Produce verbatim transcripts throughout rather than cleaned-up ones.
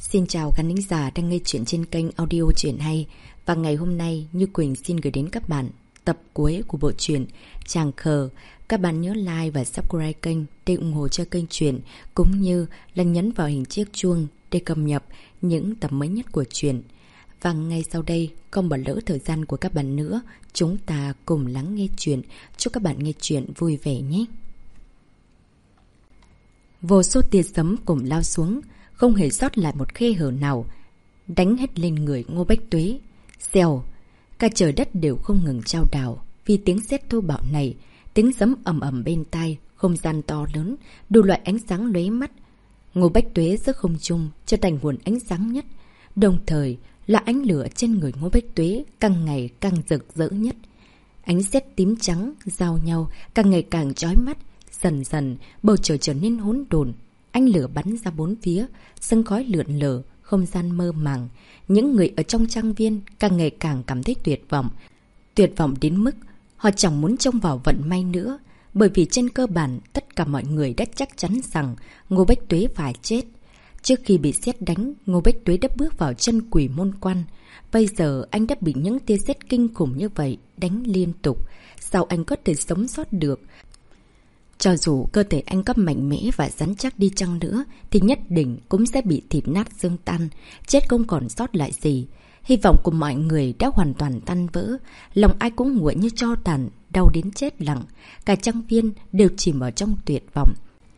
Xin chào khán thính giả đang nghe chuyện trên kênh audio Chuyện Hay. Và ngày hôm nay, Như Quỳnh xin gửi đến các bạn tập cuối của bộ truyện Chàng Khờ. Các bạn nhớ like và subscribe kênh để ủng hộ cho kênh truyện, cũng như là nhấn vào hình chiếc chuông để cập nhật những tập mới nhất của truyện. Và ngay sau đây, không bỏ lỡ thời gian của các bạn nữa, chúng ta cùng lắng nghe chuyện. Chúc các bạn nghe chuyện vui vẻ nhé. Vô số tia sấm cùng lao xuống, không hề sót lại một khe hở nào, đánh hết lên người Ngô Bách Tuế. Xèo, cả trời đất đều không ngừng chao đảo vì tiếng sét thô bạo này. Tiếng sấm ầm ầm bên tai, không gian to lớn, đủ loại ánh sáng lóe mắt. Ngô Bách Tuế giữa không trung trở thành nguồn ánh sáng nhất, đồng thời là ánh lửa trên người Ngô Bách Tuế càng ngày càng rực rỡ nhất. Ánh sét tím trắng giao nhau càng ngày càng chói mắt. Dần dần bầu trời trở nên hỗn độn, ánh lửa bắn ra bốn phía, sương khói lượn lờ, không gian mơ màng. Những người ở trong trang viên càng ngày càng cảm thấy tuyệt vọng. Tuyệt vọng đến mức họ chẳng muốn trông vào vận may nữa, bởi vì trên cơ bản tất cả mọi người đã chắc chắn rằng Ngô Bách Tuế phải chết. Trước khi bị sét đánh, Ngô Bách Tuế đã bước vào chân Quỷ Môn Quan. Bây giờ anh đã bị những tia sét kinh khủng như vậy đánh liên tục. Sao anh có thể sống sót được? Cho dù cơ thể anh có mạnh mẽ và rắn chắc đi chăng nữa thì nhất định cũng sẽ bị thịt nát xương tan, chết không còn sót lại gì. Hy vọng của mọi người đã hoàn toàn tan vỡ, lòng ai cũng nguội như tro tàn, đau đến chết lặng. Cả trang viên đều chìm ở trong tuyệt vọng.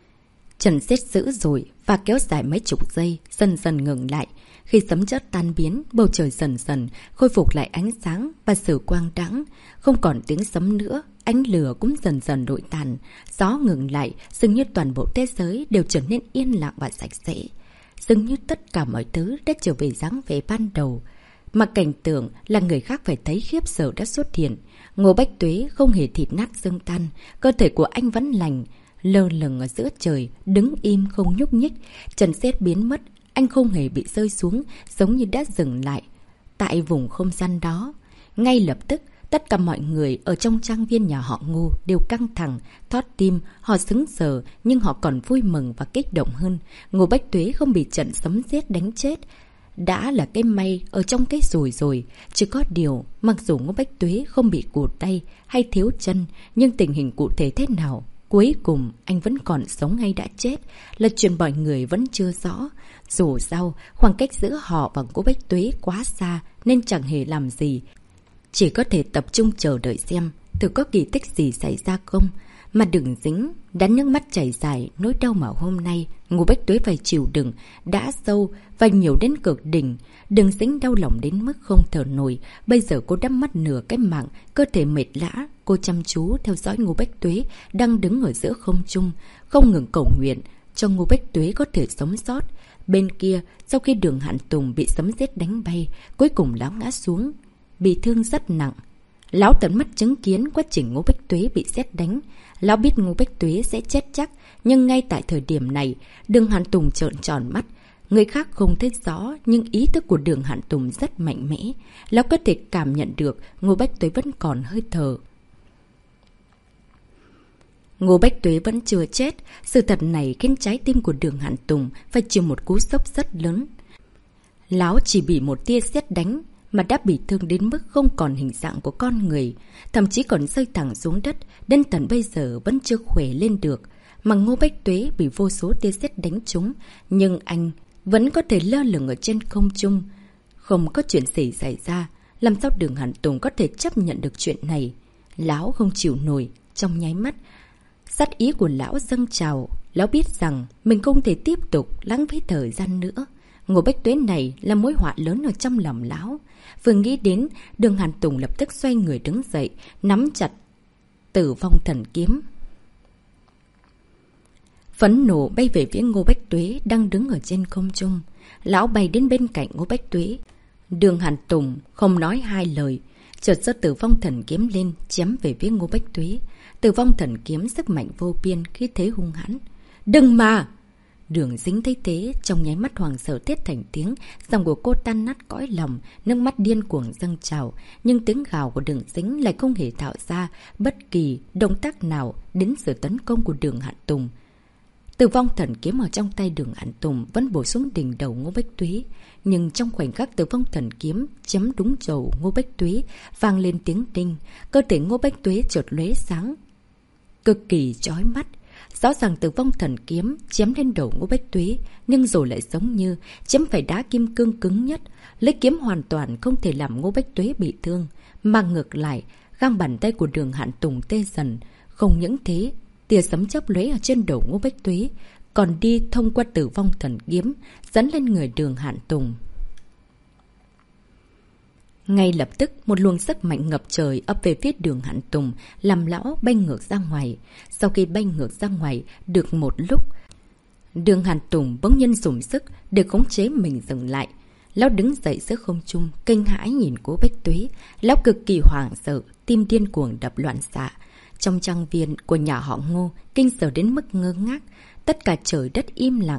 Trận sét dữ dội và kéo dài mấy chục giây, dần dần ngừng lại. Khi sấm chớp tan biến, bầu trời dần dần khôi phục lại ánh sáng và sự quang đãng. Không còn tiếng sấm nữa, ánh lửa cũng dần dần đội tàn. Gió ngừng lại, dường như toàn bộ thế giới đều trở nên yên lặng và sạch sẽ. Dường như tất cả mọi thứ đã trở về dáng vẻ ban đầu. Mà cảnh tượng là người khác phải thấy khiếp sợ đã xuất hiện. Ngô Bách Tuế không hề thịt nát xương tan, cơ thể của anh vẫn lành, lơ lửng ở giữa trời, đứng im không nhúc nhích. Trận sét biến mất, anh không hề bị rơi xuống, giống như đã dừng lại. Tại vùng không gian đó, ngay lập tức, tất cả mọi người ở trong trang viên nhà họ Ngô đều căng thẳng, thót tim, họ sững sờ, nhưng họ còn vui mừng và kích động hơn. Ngô Bách Tuế không bị trận sấm sét đánh chết, đã là cái may ở trong cái rủi rồi. Chỉ có điều, mặc dù Ngô Bách Tuế không bị cụt tay hay thiếu chân, nhưng tình hình cụ thể thế nào, cuối cùng anh vẫn còn sống hay đã chết là chuyện mọi người vẫn chưa rõ. Dù sao, khoảng cách giữa họ và Ngô Bách Tuế quá xa nên chẳng hề làm gì. Chỉ có thể tập trung chờ đợi xem thử có kỳ tích gì xảy ra không. Mà đừng dính, đã nước mắt chảy dài, nỗi đau mà hôm nay Ngô Bách Tuế phải chịu đựng đã sâu và nhiều đến cực đỉnh. Đừng dính đau lòng đến mức không thở nổi. Bây giờ cô đã mất nửa cái mạng, cơ thể mệt lã. Cô chăm chú theo dõi Ngô Bách Tuế đang đứng ở giữa không trung, không ngừng cầu nguyện cho Ngô Bách Tuế có thể sống sót. Bên kia, sau khi Đường Hạn Tùng bị sấm sét đánh bay, cuối cùng lão ngã xuống, bị thương rất nặng. Lão tận mắt chứng kiến quá trình Ngô Bách Tuế bị sét đánh. Lão biết Ngô Bách Tuế sẽ chết chắc, nhưng ngay tại thời điểm này, Đường Hạn Tùng trợn tròn mắt. Người khác không thấy rõ, nhưng ý thức của Đường Hạn Tùng rất mạnh mẽ. Lão có thể cảm nhận được Ngô Bách Tuế vẫn còn hơi thở. Ngô Bách Tuế vẫn chưa chết. Sự thật này khiến trái tim của Đường Hạn Tùng phải chịu một cú sốc rất lớn. Lão chỉ bị một tia sét đánh mà đã bị thương đến mức không còn hình dạng của con người, thậm chí còn rơi thẳng xuống đất, đến tận bây giờ vẫn chưa khỏe lên được. Mà Ngô Bách Tuế bị vô số tia sét đánh trúng, nhưng anh vẫn có thể lơ lửng ở trên không trung. Không có chuyện gì xảy ra, làm sao Đường Hạn Tùng có thể chấp nhận được chuyện này? Lão không chịu nổi, trong nháy mắt sát ý của lão dâng trào. Lão biết rằng mình không thể tiếp tục lãng phí thời gian nữa. Ngô Bách Tuế này là mối họa lớn ở trong lòng lão. Vừa nghĩ đến, Đường Hạn Tùng lập tức xoay người đứng dậy, nắm chặt Tử Vong Thần Kiếm. Phẫn nộ bay về phía Ngô Bách Tuế đang đứng ở trên không trung. Lão bay đến bên cạnh Ngô Bách Tuế. Đường Hạn Tùng không nói hai lời, chợt giơ Tử Vong Thần Kiếm lên, chém về phía Ngô Bách Tuế. Tử Vong Thần Kiếm sức mạnh vô biên, khí thế hung hãn. Đừng mà! Đường Dính thấy thế, trong nháy mắt hoàng sợ thét thành tiếng, giọng của cô tan nát cõi lòng, nước mắt điên cuồng dâng trào, nhưng tiếng gào của Đường Dính lại không hề tạo ra bất kỳ động tác nào đến sự tấn công của Đường Hạn Tùng. Tử vong thần kiếm ở trong tay Đường Hạn Tùng vẫn bổ xuống đỉnh đầu Ngô Bách Tuế. Nhưng trong khoảnh khắc tử vong thần kiếm chém đúng đầu Ngô Bách Tuế, vang lên tiếng đinh, cơ thể Ngô Bách Tuế chợt lóe sáng, cực kỳ chói mắt. Rõ ràng tử vong thần kiếm chém lên đầu Ngô Bách Tuế, nhưng rồi lại giống như chém phải đá kim cương cứng nhất. Lấy kiếm hoàn toàn không thể làm Ngô Bách Tuế bị thương, mà ngược lại, gang bàn tay của Đường Hạn Tùng tê dần. Không những thế, tia sấm chớp lóe ở trên đầu Ngô Bách Tuế, còn đi thông qua tử vong thần kiếm, dẫn lên người Đường Hạn Tùng. Ngay lập tức, một luồng sức mạnh ngập trời ập về phía Đường Hạn Tùng, làm lão bay ngược ra ngoài. Sau khi bay ngược ra ngoài được một lúc, Đường Hạn Tùng bỗng nhiên dùng sức để khống chế mình dừng lại. Lão đứng dậy giữa không trung, kinh hãi nhìn Ngô Bách Tuế. Lão cực kỳ hoảng sợ, tim điên cuồng đập loạn xạ. Trong trang viên của nhà họ Ngô, kinh sợ đến mức ngơ ngác, tất cả trời đất im lặng.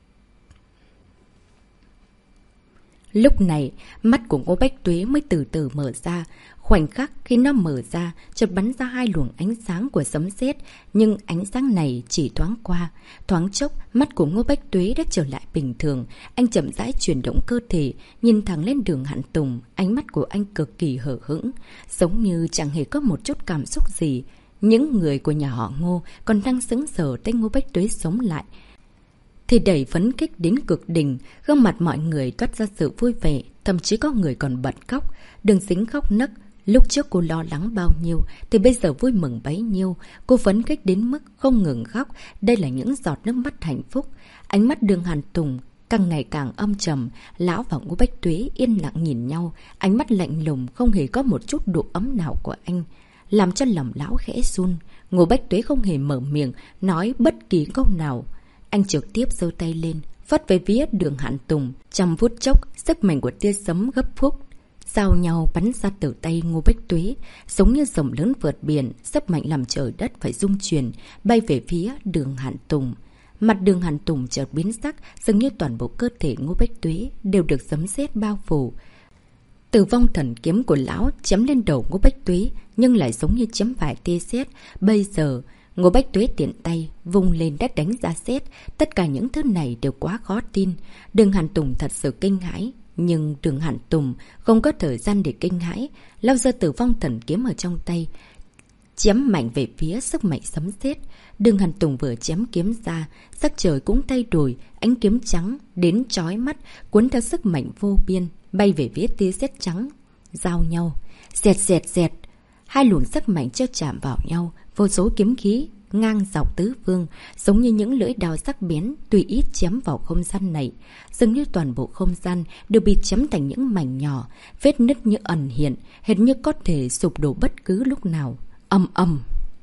Lúc này, mắt của Ngô Bách Tuế mới từ từ mở ra. Khoảnh khắc khi nó mở ra, chợt bắn ra hai luồng ánh sáng của sấm sét, nhưng ánh sáng này chỉ thoáng qua. Thoáng chốc, mắt của Ngô Bách Tuế đã trở lại bình thường. Anh chậm rãi chuyển động cơ thể, nhìn thẳng lên Đường Hạn Tùng. Ánh mắt của anh cực kỳ hờ hững, giống như chẳng hề có một chút cảm xúc gì. Những người của nhà họ Ngô còn đang sững sờ thấy Ngô Bách Tuế sống lại thì đầy phấn khích đến cực đỉnh, gương mặt mọi người toát ra sự vui vẻ, thậm chí có người còn bật khóc. Đường Sính khóc nấc, lúc trước cô lo lắng bao nhiêu thì bây giờ vui mừng bấy nhiêu. Cô phấn khích đến mức không ngừng khóc, đây là những giọt nước mắt hạnh phúc. Ánh mắt Đường Hạn Tùng càng ngày càng âm trầm, lão và Ngô Bách Tuế yên lặng nhìn nhau, ánh mắt lạnh lùng không hề có một chút độ ấm nào của anh, làm cho lòng lão khẽ run. Ngô Bách Tuế không hề mở miệng nói bất kỳ câu nào. Anh trực tiếp giơ tay lên, phất về phía Đường Hạn Tùng. Trong phút chốc, sức mạnh của tia sấm gấp phúc giao nhau bắn ra từ tay Ngô Bách Tuế, giống như dòng lớn vượt biển, sức mạnh làm trời đất phải rung chuyển, bay về phía Đường Hạn Tùng. Mặt Đường Hạn Tùng chợt biến sắc, dường như toàn bộ cơ thể Ngô Bách Tuế đều được sấm sét bao phủ. Tử vong thần kiếm của lão chém lên đầu Ngô Bách Tuế, nhưng lại giống như chém phải tia sét. Bây giờ Ngô Bách Tuế tiện tay vung lên đã đánh ra sét. Tất cả những thứ này đều quá khó tin. Đường Hạn Tùng thật sự kinh hãi, nhưng Đường Hạn Tùng không có thời gian để kinh hãi. Lao ra tử vong thần kiếm ở trong tay, chém mạnh về phía sức mạnh sấm sét. Đường Hạn Tùng vừa chém kiếm ra, sắc trời cũng thay đổi, ánh kiếm trắng đến chói mắt cuốn theo sức mạnh vô biên bay về phía tia sét trắng, giao nhau, dẹt dẹt dẹt. Hai luồng sức mạnh chớp chạm vào nhau, vô số kiếm khí ngang dọc tứ phương, giống như những lưỡi đao sắc bén tùy ý chém vào không gian này. Dường như toàn bộ không gian đều bị chém thành những mảnh nhỏ, vết nứt như ẩn hiện, hệt như có thể sụp đổ bất cứ lúc nào. Ầm ầm.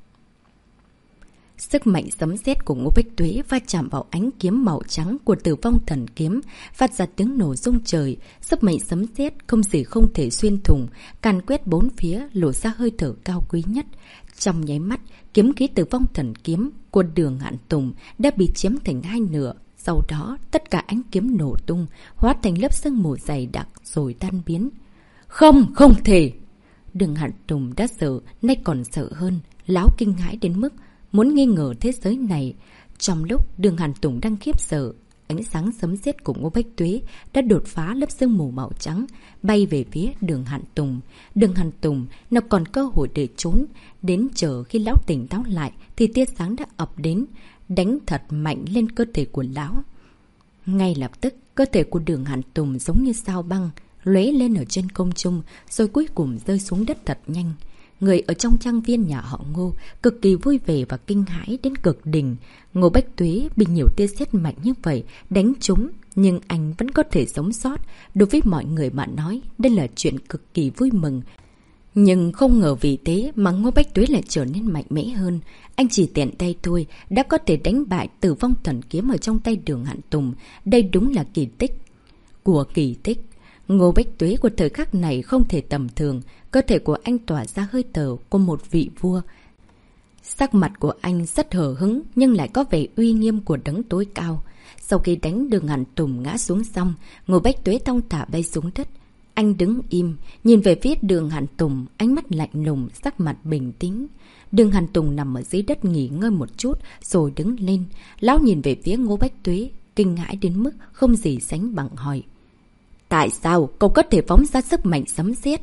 Sức mạnh sấm sét của Ngô Bách Tuế va chạm vào ánh kiếm màu trắng của tử vong thần kiếm, phát ra tiếng nổ rung trời. Sức mạnh sấm sét không gì không thể xuyên thủng, càn quét bốn phía, lộ ra hơi thở cao quý nhất. Trong nháy mắt, kiếm khí tử vong thần kiếm của Đường Hạn Tùng đã bị chém thành hai nửa. Sau đó, tất cả ánh kiếm nổ tung, hóa thành lớp sương mù dày đặc rồi tan biến. Không, không thể! Đường Hạn Tùng đã sợ, nay còn sợ hơn. Lão kinh hãi đến mức muốn nghi ngờ thế giới này. Trong lúc Đường Hạn Tùng đang khiếp sợ, ánh sáng sấm sét của Ngô Bách Tuế đã đột phá lớp sương mù màu trắng, bay về phía Đường Hạn Tùng. Đường Hạn Tùng nào còn cơ hội để trốn. Đến chờ khi lão tỉnh táo lại thì tia sáng đã ập đến, đánh thật mạnh lên cơ thể của lão. Ngay lập tức, cơ thể của Đường Hạn Tùng giống như sao băng, lóe lên ở trên không trung, rồi cuối cùng rơi xuống đất thật nhanh. Người ở trong trang viên nhà họ Ngô cực kỳ vui vẻ và kinh hãi đến cực đỉnh. Ngô Bách Tuế bị nhiều tia sét mạnh như vậy đánh trúng, nhưng anh vẫn có thể sống sót. Đối với mọi người mà nói, đây là chuyện cực kỳ vui mừng. Nhưng không ngờ vì thế mà Ngô Bách Tuế lại trở nên mạnh mẽ hơn. Anh chỉ tiện tay thôi đã có thể đánh bại tử vong thần kiếm ở trong tay Đường Hạn Tùng. Đây đúng là kỳ tích của kỳ tích. Ngô Bách Tuế của thời khắc này không thể tầm thường, cơ thể của anh tỏa ra hơi thở của một vị vua. Sắc mặt của anh rất hờ hững nhưng lại có vẻ uy nghiêm của đấng tối cao. Sau khi đánh Đường Hạn Tùng ngã xuống xong, Ngô Bách Tuế thong thả bay xuống đất. Anh đứng im, nhìn về phía Đường Hàn Tùng, ánh mắt lạnh lùng, sắc mặt bình tĩnh. Đường Hàn Tùng nằm ở dưới đất nghỉ ngơi một chút, rồi đứng lên. Lão nhìn về phía Ngô Bách Tuế, kinh hãi đến mức không gì sánh bằng hỏi. Tại sao cậu có thể phóng ra sức mạnh sấm sét?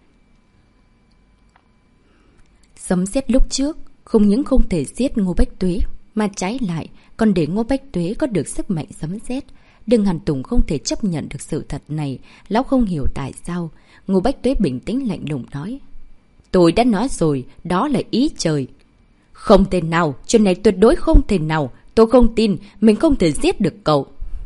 Sấm sét lúc trước, không những không thể giết Ngô Bách Tuế, mà trái lại, còn để Ngô Bách Tuế có được sức mạnh sấm sét. Đường Hàn Tùng không thể chấp nhận được sự thật này, lão không hiểu tại sao. Ngô Bách Tuế bình tĩnh lạnh lùng nói. Tôi đã nói rồi, đó là ý trời. Không thể nào, chuyện này tuyệt đối không thể nào. Tôi không tin, mình không thể giết được cậu.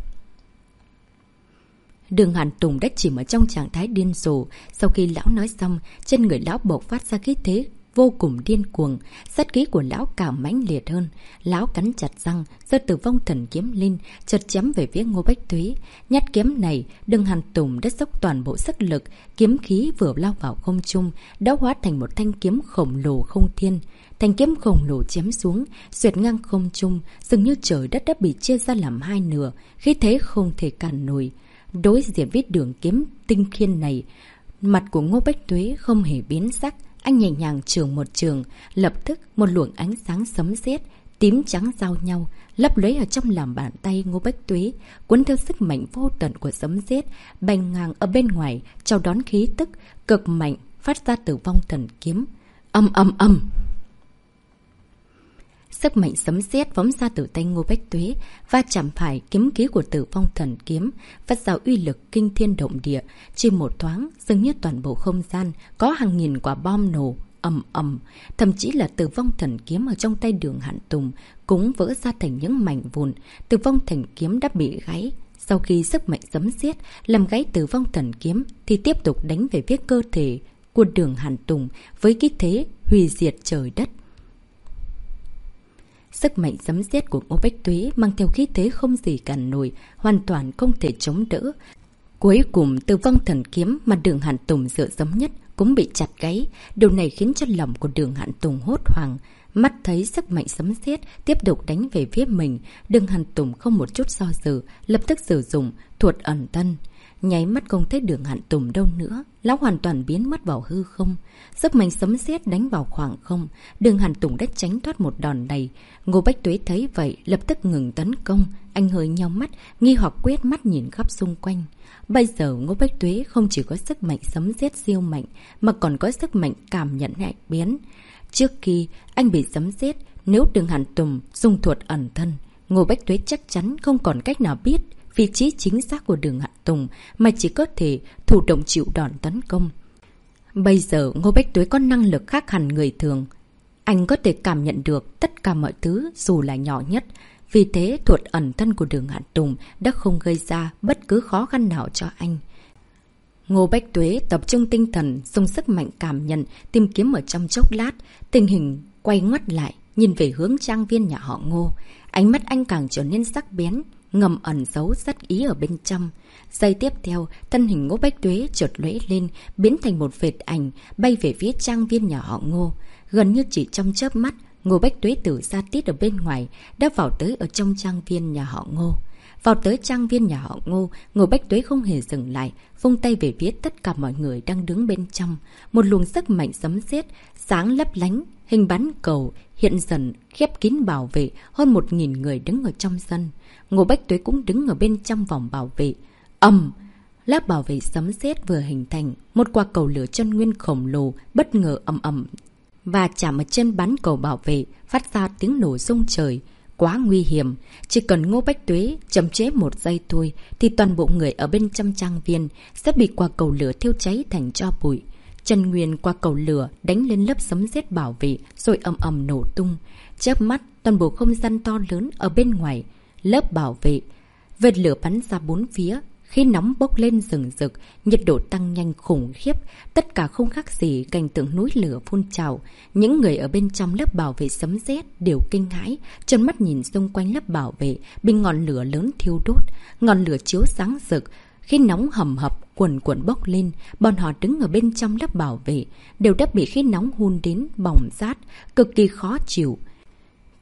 Đường Hàn Tùng đã chìm ở trong trạng thái điên rồ. Sau khi lão nói xong, trên người lão bộc phát ra khí thế vô cùng điên cuồng. Sát khí của lão càng mãnh liệt hơn. Lão cắn chặt răng, giơ Tử Vong Thần Kiếm lên, chợt chém về phía Ngô Bách Tuế. Nhát kiếm này, Đường Hàn Tùng đã dốc toàn bộ sức lực, kiếm khí vừa lao vào không trung, đã hóa thành một thanh kiếm khổng lồ không thiên. Thanh kiếm khổng lồ chém xuống, xuyệt ngang không trung, dường như trời đất đã bị chia ra làm hai nửa, khí thế không thể cản nổi. Đối diện với đường kiếm tinh khiên này, mặt của Ngô Bách Tuế không hề biến sắc. Anh nhẹ nhàng chưởng một trường, lập tức một luồng ánh sáng sấm sét tím trắng giao nhau, lấp lóe ở trong lòng bàn tay Ngô Bách Tuế, cuốn theo sức mạnh vô tận của sấm sét, bành ngang ở bên ngoài, chào đón khí tức cực mạnh phát ra Tử Vong Thần Kiếm. Âm âm âm. Sức mạnh sấm sét phóng ra từ tay Ngô Bách Tuế, va chạm phải kiếm khí của Tử Vong Thần Kiếm, phát ra uy lực kinh thiên động địa. Chỉ một thoáng, dường như toàn bộ không gian có hàng nghìn quả bom nổ, ầm ầm. Thậm chí là Tử Vong Thần Kiếm ở trong tay Đường Hàn Tùng cũng vỡ ra thành những mảnh vụn. Tử Vong Thần Kiếm đã bị gãy. Sau khi sức mạnh sấm sét làm gãy Tử Vong Thần Kiếm, thì tiếp tục đánh về phía cơ thể của Đường Hàn Tùng với khí thế hủy diệt trời đất. Sức mạnh sấm sét của Ngô Bách Tuế mang theo khí thế không gì cản nổi, hoàn toàn không thể chống đỡ. Cuối cùng, Tử Vong Thần Kiếm mà Đường Hàn Tùng dựa dẫm nhất cũng bị chặt gãy. Điều này khiến cho lòng của Đường Hàn Tùng hốt hoảng. Mắt thấy sức mạnh sấm sét tiếp tục đánh về phía mình, Đường Hàn Tùng không một chút do dự, lập tức sử dụng thuật ẩn thân. Nháy mắt không thấy Đường Hàn Tùng đâu nữa, lão hoàn toàn biến mất vào hư không. Sức mạnh sấm sét đánh vào khoảng không, Đường Hàn Tùng đã tránh thoát một đòn này. Ngô Bách Tuế thấy vậy, lập tức ngừng tấn công. Anh hơi nheo mắt, nghi hoặc quét mắt nhìn khắp xung quanh. Bây giờ Ngô Bách Tuế không chỉ có sức mạnh sấm sét siêu mạnh, mà còn có sức mạnh cảm nhận nhạy biến. Trước khi anh bị sấm sét, nếu Đường Hàn Tùng dùng thuật ẩn thân, Ngô Bách Tuế chắc chắn không còn cách nào biết vị trí chính xác của Đường Hàn Tùng, mà chỉ có thể thụ động chịu đòn tấn công. Bây giờ Ngô Bách Tuế có năng lực khác hẳn người thường. Anh có thể cảm nhận được tất cả mọi thứ dù là nhỏ nhất. Vì thế thuật ẩn thân của Đường Hàn Tùng đã không gây ra bất cứ khó khăn nào cho anh. Ngô Bách Tuế tập trung tinh thần, dùng sức mạnh cảm nhận, tìm kiếm ở trong chốc lát. Tình hình quay ngoắt lại, nhìn về hướng trang viên nhà họ Ngô. Ánh mắt anh càng trở nên sắc bén, ngầm ẩn giấu sát ý ở bên trong. Giây tiếp theo, thân hình Ngô Bách Tuế chợt lóe lên, biến thành một vệt ảnh, bay về phía trang viên nhà họ Ngô. Gần như chỉ trong chớp mắt, Ngô Bách Tuế từ xa tít ở bên ngoài, đã vào tới ở trong trang viên nhà họ Ngô. Vào tới trang viên nhà họ Ngô, Ngô Bách Tuế không hề dừng lại, vung tay về phía tất cả mọi người đang đứng bên trong. Một luồng sức mạnh sấm sét sáng lấp lánh, hình bán cầu hiện dần khép kín bảo vệ hơn một nghìn người đứng ở trong sân. Ngô Bách Tuế cũng đứng ở bên trong vòng bảo vệ. Ầm! Lớp bảo vệ sấm sét vừa hình thành, một quả cầu lửa chân nguyên khổng lồ bất ngờ ầm ầm và chạm ở trên bán cầu bảo vệ, phát ra tiếng nổ rung trời. Quá nguy hiểm, chỉ cần Ngô Bách Tuế chậm chế một giây thôi thì toàn bộ người ở bên trong trang viên sẽ bị quả cầu lửa thiêu cháy thành tro bụi. Chân nguyên qua cầu lửa đánh lên lớp sấm sét bảo vệ rồi ầm ầm nổ tung. Chớp mắt, toàn bộ không gian to lớn ở bên ngoài lớp bảo vệ, vệt lửa bắn ra bốn phía, khí nóng bốc lên rừng rực, nhiệt độ tăng nhanh khủng khiếp, tất cả không khác gì cảnh tượng núi lửa phun trào. Những người ở bên trong lớp bảo vệ sấm sét đều kinh hãi, trợn mắt nhìn xung quanh lớp bảo vệ bị ngọn lửa lớn thiêu đốt, ngọn lửa chiếu sáng rực, khí nóng hầm hập cuồn cuộn bốc lên. Bọn họ đứng ở bên trong lớp bảo vệ đều đã bị khí nóng hun đến bỏng rát, cực kỳ khó chịu.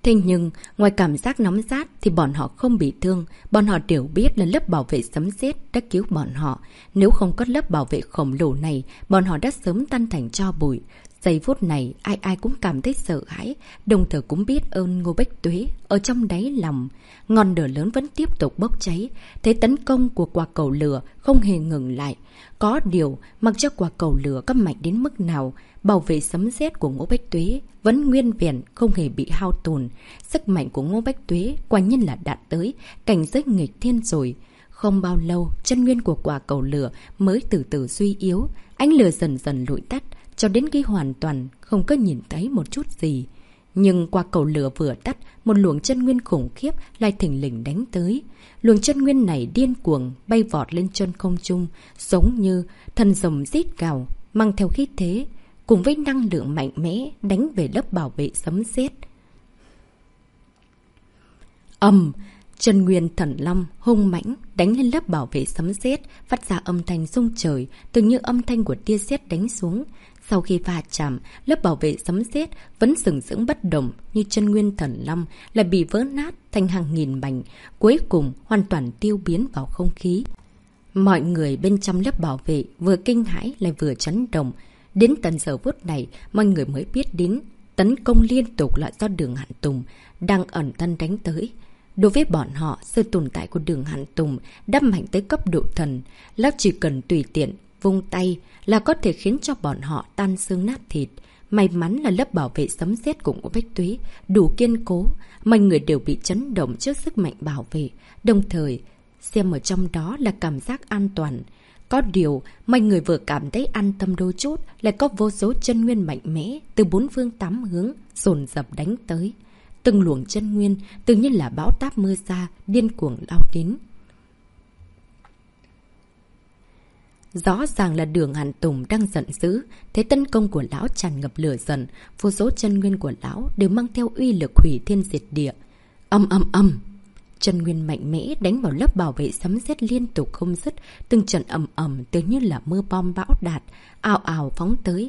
Thế nhưng, ngoài cảm giác nóng rát thì bọn họ không bị thương. Bọn họ đều biết là lớp bảo vệ sấm sét đã cứu bọn họ. Nếu không có lớp bảo vệ khổng lồ này, bọn họ đã sớm tan thành tro bụi. Giây phút này, ai ai cũng cảm thấy sợ hãi, đồng thời cũng biết ơn Ngô Bách Tuế ở trong đáy lòng. Ngọn lửa lớn vẫn tiếp tục bốc cháy, thế tấn công của quả cầu lửa không hề ngừng lại. Có điều, mặc cho quả cầu lửa có mạnh đến mức nào, bảo vệ sấm sét của Ngô Bách Tuế vẫn nguyên vẹn, không hề bị hao tổn. Sức mạnh của Ngô Bách Tuế quả nhiên là đạt tới cảnh giới nghịch thiên rồi. Không bao lâu, chân nguyên của quả cầu lửa mới từ từ suy yếu, ánh lửa dần dần lụi tắt, cho đến khi hoàn toàn không có nhìn thấy một chút gì. Nhưng qua cầu lửa vừa tắt, một luồng chân nguyên khủng khiếp lại thình lình đánh tới. Luồng chân nguyên này điên cuồng bay vọt lên chân không trung, giống như thần rồng rít gào, mang theo khí thế, cùng với năng lượng mạnh mẽ đánh về lớp bảo vệ sấm sét. Ầm, chân nguyên thần long hung mãnh đánh lên lớp bảo vệ sấm sét, phát ra âm thanh rung trời, tưởng như âm thanh của tia sét đánh xuống. Sau khi va chạm, lớp bảo vệ sấm sét vẫn sừng sững bất động, như chân nguyên thần long lại bị vỡ nát thành hàng nghìn mảnh, cuối cùng hoàn toàn tiêu biến vào không khí. Mọi người bên trong lớp bảo vệ vừa kinh hãi lại vừa chấn động. Đến tận giờ phút này, mọi người mới biết đến tấn công liên tục là do Đường Hạn Tùng đang ẩn thân đánh tới. Đối với bọn họ, sự tồn tại của Đường Hạn Tùng đã mạnh tới cấp độ thần. Lão chỉ cần tùy tiện vung tay là có thể khiến cho bọn họ tan xương nát thịt. May mắn là lớp bảo vệ sấm sét của Ngô Bách Tuế đủ kiên cố, mọi người đều bị chấn động trước sức mạnh bảo vệ, đồng thời xem ở trong đó là cảm giác an toàn. Có điều, mọi người vừa cảm thấy an tâm đôi chút, lại có vô số chân nguyên mạnh mẽ từ bốn phương tám hướng dồn dập đánh tới. Từng luồng chân nguyên tự nhiên là bão táp mưa xa, điên cuồng lao đến. Rõ ràng là Đường Hạn Tùng đang giận dữ, thế tấn công của lão tràn ngập lửa giận, vô số chân nguyên của lão đều mang theo uy lực hủy thiên diệt địa. Âm âm âm, chân nguyên mạnh mẽ đánh vào lớp bảo vệ sấm sét liên tục không dứt, từng trận ầm ầm tự như là mưa bom bão đạn, ào ào phóng tới.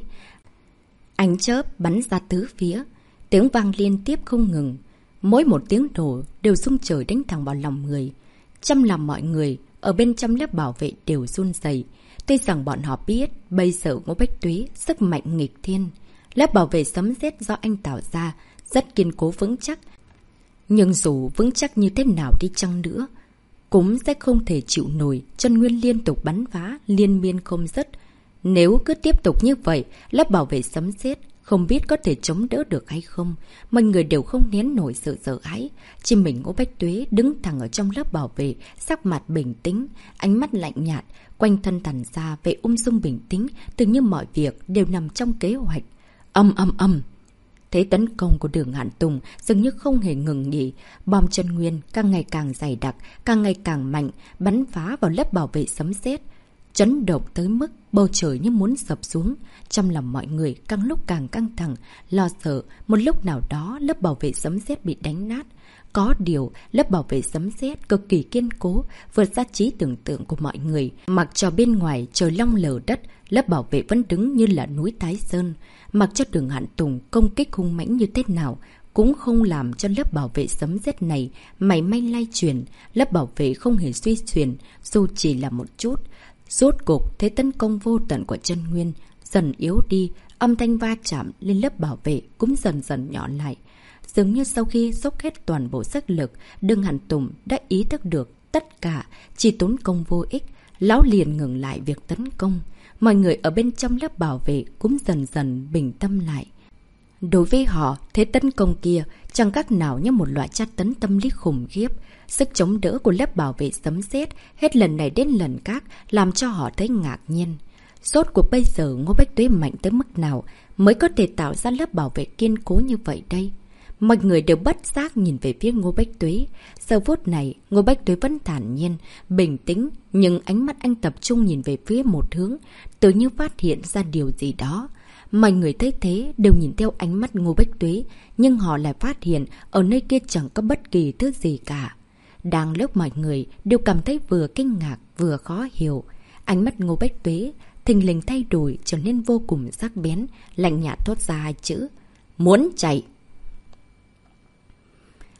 Ánh chớp bắn ra tứ phía, tiếng vang liên tiếp không ngừng, mỗi một tiếng nổ đều rung trời đánh thẳng vào lòng người. Trong lòng mọi người ở bên trong lớp bảo vệ đều run rẩy. Tuy rằng bọn họ biết bây giờ Ngô Bách Tuế sức mạnh nghịch thiên, lớp bảo vệ sấm sét do anh tạo ra rất kiên cố vững chắc, nhưng dù vững chắc như thế nào đi chăng nữa, cũng sẽ không thể chịu nổi chân nguyên liên tục bắn phá liên miên không dứt. Nếu cứ tiếp tục như vậy, lớp bảo vệ sấm sét không biết có thể chống đỡ được hay không. Mọi người đều không nén nổi sự sợ hãi. Chỉ mình Ngô Bách Tuế đứng thẳng ở trong lớp bảo vệ, sắc mặt bình tĩnh, ánh mắt lạnh nhạt, quanh thân tản ra về ung dung bình tĩnh, tự như mọi việc đều nằm trong kế hoạch. Âm âm âm. Thế tấn công của Đường Hạn Tùng dường như không hề ngừng nghỉ, bom chân nguyên càng ngày càng dày đặc, càng ngày càng mạnh, bắn phá vào lớp bảo vệ sấm sét, chấn động tới mức bầu trời như muốn sập xuống. Trong lòng mọi người càng lúc càng căng thẳng, lo sợ một lúc nào đó lớp bảo vệ sấm sét bị đánh nát. Có điều, lớp bảo vệ sấm sét cực kỳ kiên cố, vượt ra trí tưởng tượng của mọi người. Mặc cho bên ngoài trời long lở đất, lớp bảo vệ vẫn đứng như là núi Thái Sơn. Mặc cho Đường Hạn Tùng công kích hung mãnh như thế nào, cũng không làm cho lớp bảo vệ sấm sét này mảy may lay chuyển. Lớp bảo vệ không hề suy chuyển, dù chỉ là một chút. Rốt cục, thế tấn công vô tận của chân nguyên dần yếu đi, âm thanh va chạm lên lớp bảo vệ cũng dần dần nhỏ lại. Dường như sau khi dốc hết toàn bộ sức lực, Đường Hạn Tùng đã ý thức được tất cả chỉ tốn công vô ích. Lão liền ngừng lại việc tấn công. Mọi người ở bên trong lớp bảo vệ cũng dần dần bình tâm lại. Đối với họ, thế tấn công kia chẳng khác nào như một loại tra tấn tâm lý khủng khiếp. Sức chống đỡ của lớp bảo vệ sấm sét hết lần này đến lần khác làm cho họ thấy ngạc nhiên. Rốt cuộc bây giờ Ngô Bách Tuế mạnh tới mức nào mới có thể tạo ra lớp bảo vệ kiên cố như vậy đây? Mọi người đều bất giác nhìn về phía Ngô Bách Tuế. Giờ phút này, Ngô Bách Tuế vẫn thản nhiên, bình tĩnh, nhưng ánh mắt anh tập trung nhìn về phía một hướng, tự như phát hiện ra điều gì đó. Mọi người thấy thế đều nhìn theo ánh mắt Ngô Bách Tuế, nhưng họ lại phát hiện ở nơi kia chẳng có bất kỳ thứ gì cả. Đang lúc mọi người đều cảm thấy vừa kinh ngạc vừa khó hiểu, ánh mắt Ngô Bách Tuế thình lình thay đổi, trở nên vô cùng sắc bén, lạnh nhạt thốt ra hai chữ: muốn chạy.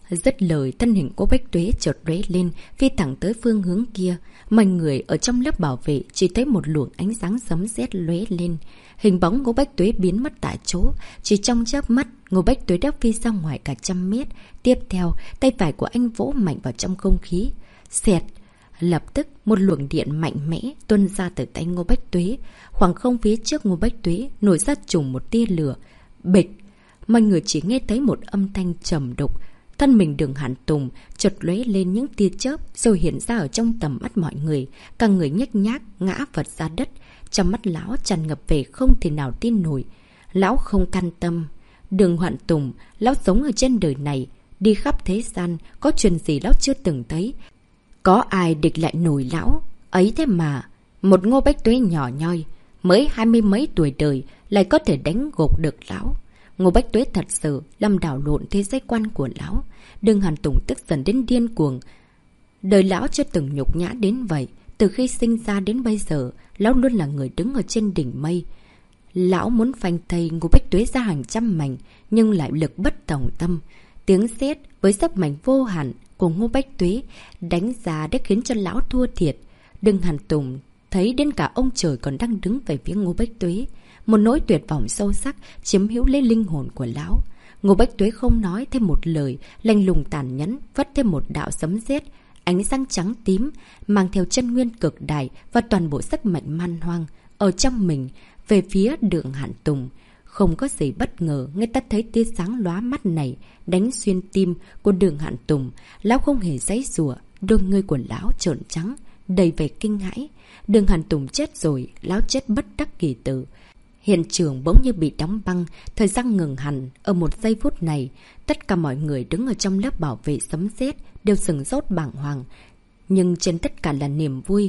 Dứt lời, thân hình Ngô Bách Tuế chợt lóe lên, phi thẳng tới phương hướng kia. Mọi người ở trong lớp bảo vệ chỉ thấy một luồng ánh sáng sấm sét lóe lên. Hình bóng Ngô Bách Tuế biến mất tại chỗ. Chỉ trong chớp mắt, Ngô Bách Tuế đã phi ra ngoài cả trăm mét. Tiếp theo, tay phải của anh vỗ mạnh vào trong không khí. Xẹt! Lập tức, một luồng điện mạnh mẽ tuôn ra từ tay Ngô Bách Tuế. Khoảng không phía trước Ngô Bách Tuế nổi ra trùng một tia lửa. Bịch! Mọi người chỉ nghe thấy một âm thanh trầm đục. Thân mình Đường Hàn Tùng chợt lóe lên những tia chớp rồi hiện ra ở trong tầm mắt mọi người. Cả người nhếch nhác ngã vật ra đất. Trong mắt lão tràn ngập về không thể nào tin nổi. Lão không can tâm. Đường Hàn Tùng, lão sống ở trên đời này, đi khắp thế gian, có chuyện gì lão chưa từng thấy. Có ai địch lại nổi lão? Ấy thế mà, một Ngô Bách Tuế nhỏ nhoi, mới hai mươi mấy tuổi đời, lại có thể đánh gục được lão. Ngô Bách Tuế thật sự làm đảo lộn thế giới quan của lão. Đường Hàn Tùng tức giận đến điên cuồng. Đời lão chưa từng nhục nhã đến vậy. Từ khi sinh ra đến bây giờ, lão luôn là người đứng ở trên đỉnh mây. Lão muốn phanh thây Ngô Bách Tuế ra hàng trăm mảnh, nhưng lại lực bất tòng tâm. Tiếng sét với sức mạnh vô hạn của Ngô Bách Tuế đánh ra đã khiến cho lão thua thiệt. Đường Hàn Tùng thấy đến cả ông trời còn đang đứng về phía Ngô Bách Tuế. Một nỗi tuyệt vọng sâu sắc chiếm hữu lấy linh hồn của lão. Ngô Bách Tuế không nói thêm một lời, lạnh lùng tàn nhẫn, vất thêm một đạo sấm sét, ánh sáng trắng tím, mang theo chân nguyên cực đại và toàn bộ sức mạnh man hoang ở trong mình về phía Đường Hàn Tùng. Không có gì bất ngờ, người ta thấy tia sáng lóa mắt này đánh xuyên tim của Đường Hàn Tùng. Lão không hề giãy giụa, đôi ngươi của lão trợn trắng, đầy vẻ kinh hãi. Đường Hàn Tùng chết rồi, lão chết bất đắc kỳ tử. Hiện trường bỗng như bị đóng băng, thời gian ngừng hẳn. Ở một giây phút này, tất cả mọi người đứng ở trong lớp bảo vệ sấm sét đều sửng sốt bàng hoàng. Nhưng trên tất cả là niềm vui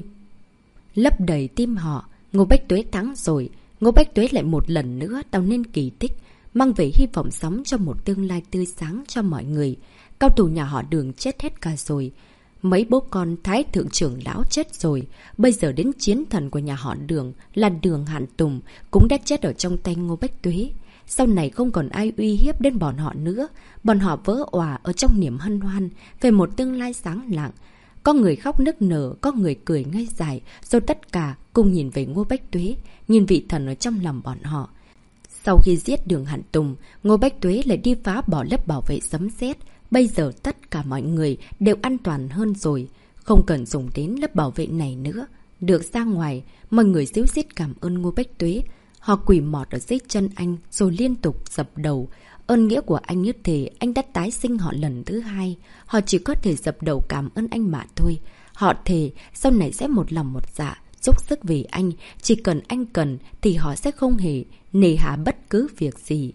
lấp đầy tim họ. Ngô Bách Tuế thắng rồi. Ngô Bách Tuế lại một lần nữa tạo nên kỳ tích, mang về hy vọng sống cho một tương lai tươi sáng cho mọi người. Cao thủ nhà họ Đường chết hết cả rồi. Mấy bố con Thái thượng trưởng lão chết rồi. Bây giờ đến chiến thần của nhà họ Đường là Đường Hàn Tùng cũng đã chết ở trong tay Ngô Bách Tuế. Sau này không còn ai uy hiếp đến bọn họ nữa. Bọn họ vỡ òa ở trong niềm hân hoan về một tương lai sáng lạng. Có người khóc nức nở, có người cười ngây dài, rồi tất cả cùng nhìn về Ngô Bách Tuế, nhìn vị thần ở trong lòng bọn họ. Sau khi giết Đường Hàn Tùng, Ngô Bách Tuế lại đi phá bỏ lớp bảo vệ sấm sét. Bây giờ tất cả mọi người đều an toàn hơn rồi, không cần dùng đến lớp bảo vệ này nữa. Được ra ngoài, mọi người xíu xít cảm ơn Ngô Bách Tuế. Họ quỳ mọt ở dưới chân anh rồi liên tục dập đầu. Ơn nghĩa của anh như thế anh đã tái sinh họ lần thứ hai. Họ chỉ có thể dập đầu cảm ơn anh mà thôi. Họ thề sau này sẽ một lòng một dạ dốc sức vì anh. Chỉ cần anh cần thì họ sẽ không hề nề hà bất cứ việc gì.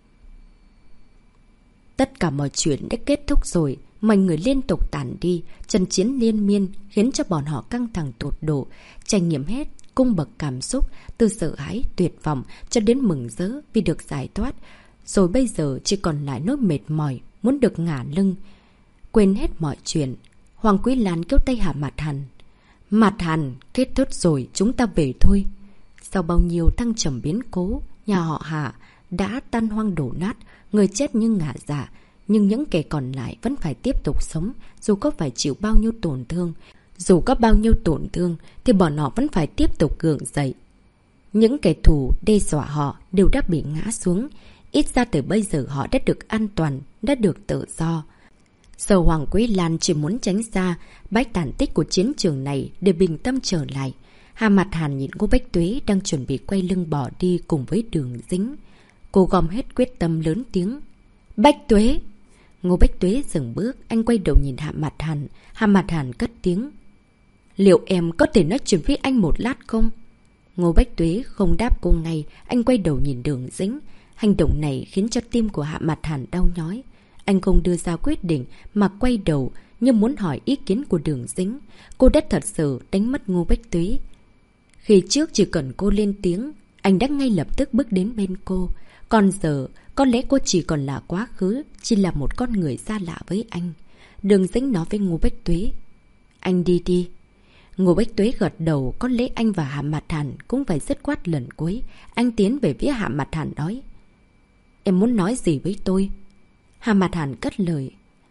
Tất cả mọi chuyện đã kết thúc rồi. Mọi người liên tục tản đi. Trận chiến liên miên khiến cho bọn họ căng thẳng tột độ. Trải nghiệm hết cung bậc cảm xúc, từ sợ hãi, tuyệt vọng cho đến mừng rỡ vì được giải thoát. Rồi bây giờ chỉ còn lại nỗi mệt mỏi, muốn được ngả lưng. Quên hết mọi chuyện, Hoàng Quý Lan kêu tay Hạ Mạt Hàn. Mạt Hàn, kết thúc rồi, chúng ta về thôi. Sau bao nhiêu thăng trầm biến cố, nhà họ Hạ đã tan hoang đổ nát, người chết như ngả dạ. Nhưng những kẻ còn lại vẫn phải tiếp tục sống, dù có phải chịu bao nhiêu tổn thương. Dù có bao nhiêu tổn thương thì bọn họ vẫn phải tiếp tục gượng dậy. Những kẻ thù đe dọa họ đều đã bị ngã xuống. Ít ra từ bây giờ họ đã được an toàn, đã được tự do. Giờ Hoàng Quý Lan chỉ muốn tránh xa bãi tàn tích của chiến trường này để bình tâm trở lại. Hạ Mạt Hàn nhìn Ngô Bách Tuế đang chuẩn bị quay lưng bỏ đi cùng với Đường Dính. Cô gom hết quyết tâm lớn tiếng. Bách Tuế! Ngô Bách Tuế dừng bước, anh quay đầu nhìn Hạ Mạt Hàn. Hạ Mạt Hàn cất tiếng. Liệu em có thể nói chuyện với anh một lát không? Ngô Bách Tuế không đáp cô ngay, anh quay đầu nhìn Đường Dính. Hành động này khiến cho tim của Hạ Mạt Hàn đau nhói. Anh không đưa ra quyết định mà quay đầu như muốn hỏi ý kiến của Đường Dính. Cô đã thật sự đánh mất Ngô Bách Tuế. Khi trước chỉ cần cô lên tiếng, anh đã ngay lập tức bước đến bên cô. Còn giờ, có lẽ cô chỉ còn là quá khứ, chỉ là một con người xa lạ với anh. Đường Dính nói với Ngô Bách Tuế. Anh đi đi. Ngô Bách Tuế gật đầu, có lẽ anh và Hạ Mạt Hàn cũng phải dứt khoát lần cuối. Anh tiến về phía Hạ Mạt Hàn nói. Em muốn nói gì với tôi? Hạ Mạt Hàn cất lời.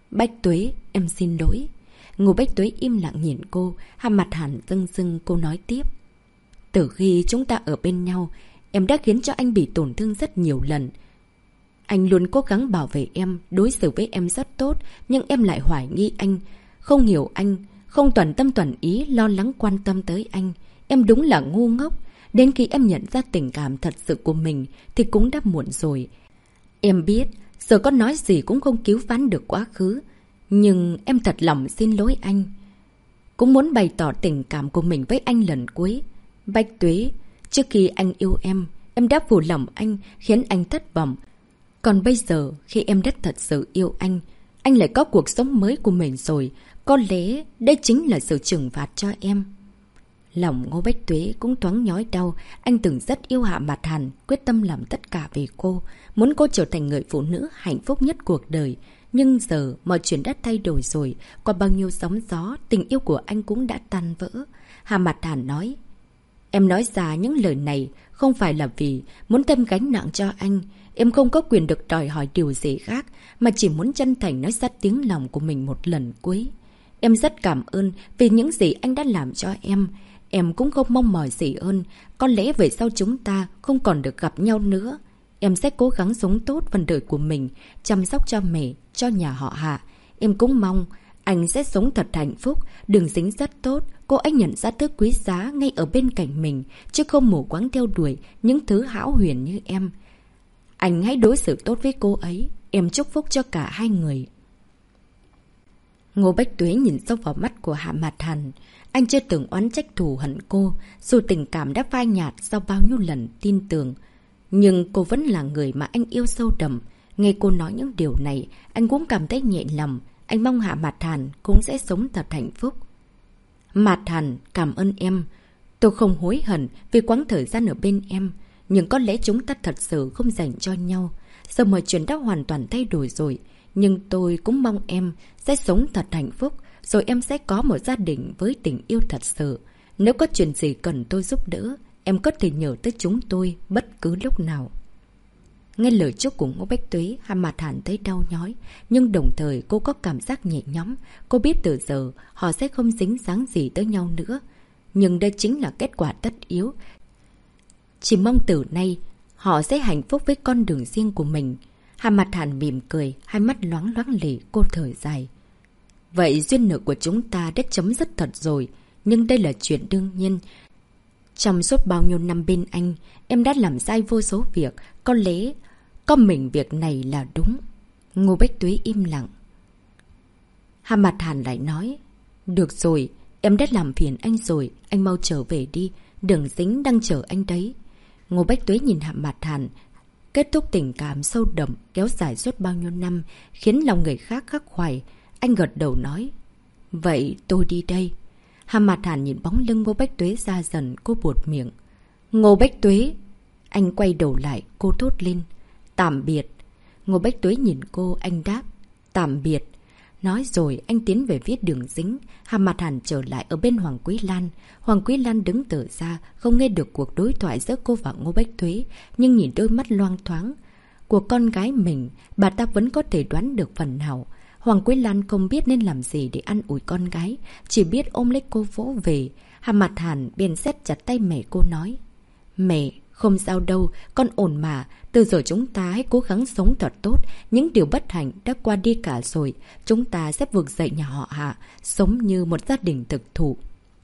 Bách Tuế, em xin lỗi. Ngô Bách Tuế im lặng nhìn cô, hai mặt hẳn rưng rưng. Cô nói tiếp. Từ khi chúng ta ở bên nhau, em đã khiến cho anh bị tổn thương rất nhiều lần. Anh luôn cố gắng bảo vệ em, đối xử với em rất tốt, nhưng em lại hoài nghi anh, không hiểu anh, không toàn tâm toàn ý lo lắng quan tâm tới anh. Em đúng là ngu ngốc. Đến khi em nhận ra tình cảm thật sự của mình thì cũng đã muộn rồi. Em biết, giờ có nói gì cũng không cứu vãn được quá khứ. Nhưng em thật lòng xin lỗi anh. Cũng muốn bày tỏ tình cảm của mình với anh lần cuối. Bách Tuế, trước khi anh yêu em, em đã phụ lòng anh, khiến anh thất vọng. Còn bây giờ, khi em đã thật sự yêu anh, anh lại có cuộc sống mới của mình rồi. Có lẽ đây chính là sự trừng phạt cho em. Lòng Ngô Bách Tuế cũng thoáng nhói đau. Anh từng rất yêu Hạ Mạt Hàn, quyết tâm làm tất cả vì cô, muốn cô trở thành người phụ nữ hạnh phúc nhất cuộc đời. Nhưng giờ mọi chuyện đã thay đổi rồi. Qua bao nhiêu sóng gió, tình yêu của anh cũng đã tan vỡ. Hạ Mạt Hàn nói. Em nói ra những lời này không phải là vì muốn thêm gánh nặng cho anh. Em không có quyền được đòi hỏi điều gì khác, mà chỉ muốn chân thành nói ra tiếng lòng của mình một lần cuối. Em rất cảm ơn vì những gì anh đã làm cho em. Em cũng không mong mỏi gì hơn. Có lẽ về sau chúng ta không còn được gặp nhau nữa. Em sẽ cố gắng sống tốt phần đời của mình, chăm sóc cho mẹ, cho nhà họ Hạ. Em cũng mong anh sẽ sống thật hạnh phúc, đường dính rất tốt. Cô ấy nhận ra thứ quý giá ngay ở bên cạnh mình, chứ không mù quáng theo đuổi những thứ hão huyền như em. Anh hãy đối xử tốt với cô ấy. Em chúc phúc cho cả hai người. Ngô Bách Tuế nhìn sâu vào mắt của Hạ Mạt Hàn. Anh chưa từng oán trách thù hận cô, dù tình cảm đã phai nhạt sau bao nhiêu lần tin tưởng. Nhưng cô vẫn là người mà anh yêu sâu đậm. Nghe cô nói những điều này, anh cũng cảm thấy nhẹ lòng. Anh mong Hạ Mạt Hàn cũng sẽ sống thật hạnh phúc. Mạt Hàn, cảm ơn em. Tôi không hối hận vì quãng thời gian ở bên em. Nhưng có lẽ chúng ta thật sự không dành cho nhau. Giờ mọi chuyện đã hoàn toàn thay đổi rồi. Nhưng tôi cũng mong em sẽ sống thật hạnh phúc. Rồi em sẽ có một gia đình với tình yêu thật sự. Nếu có chuyện gì cần tôi giúp đỡ, em có thể nhờ tới chúng tôi bất cứ lúc nào. Nghe lời chúc của Ngô Bách Tuế, Hạ Mạt Hàn thấy đau nhói. Nhưng đồng thời cô có cảm giác nhẹ nhõm. Cô biết từ giờ họ sẽ không dính dáng gì tới nhau nữa. Nhưng đây chính là kết quả tất yếu. Chỉ mong từ nay họ sẽ hạnh phúc với con đường riêng của mình. Hạ Mạt Hàn mỉm cười, hai mắt loáng loáng lệ. Cô thở dài. Vậy duyên nợ của chúng ta đã chấm dứt thật rồi. Nhưng đây là chuyện đương nhiên. Trong suốt bao nhiêu năm bên anh, em đã làm sai vô số việc. Có lẽ có mình việc này là đúng. Ngô Bách Tuế im lặng. Hạ Mạt Hàn lại nói. Được rồi, em đã làm phiền anh rồi. Anh mau trở về đi. Đường Dính đang chờ anh đấy. Ngô Bách Tuế nhìn Hạ Mạt Hàn. Kết thúc tình cảm sâu đậm kéo dài suốt bao nhiêu năm, khiến lòng người khác khắc khoải. Anh gật đầu nói. Vậy tôi đi đây. Hạ Mạt Hàn nhìn bóng lưng Ngô Bách Tuế ra dần, cô buột miệng. Ngô Bách Tuế. Anh quay đầu lại, cô thốt lên. Tạm biệt. Ngô Bách Tuế nhìn cô, anh đáp. Tạm biệt. Nói rồi anh tiến về phía Đường Dính. Hạ Mạt Hàn trở lại ở bên Hoàng Quý Lan. Hoàng Quý Lan đứng từ xa, không nghe được cuộc đối thoại giữa cô và Ngô Bách Tuế, nhưng nhìn đôi mắt loang thoáng của con gái mình, bà ta vẫn có thể đoán được phần nào. Hoàng Quý Lan không biết nên làm gì để an ủi con gái, chỉ biết ôm lấy cô vỗ về. Hạ Mạt Hàn bèn siết chặt tay mẹ cô nói. Mẹ, không sao đâu, con ổn mà. Từ giờ chúng ta hãy cố gắng sống thật tốt. Những điều bất hạnh đã qua đi cả rồi. Chúng ta sẽ vực dậy nhà họ Hạ, sống như một gia đình thực thụ.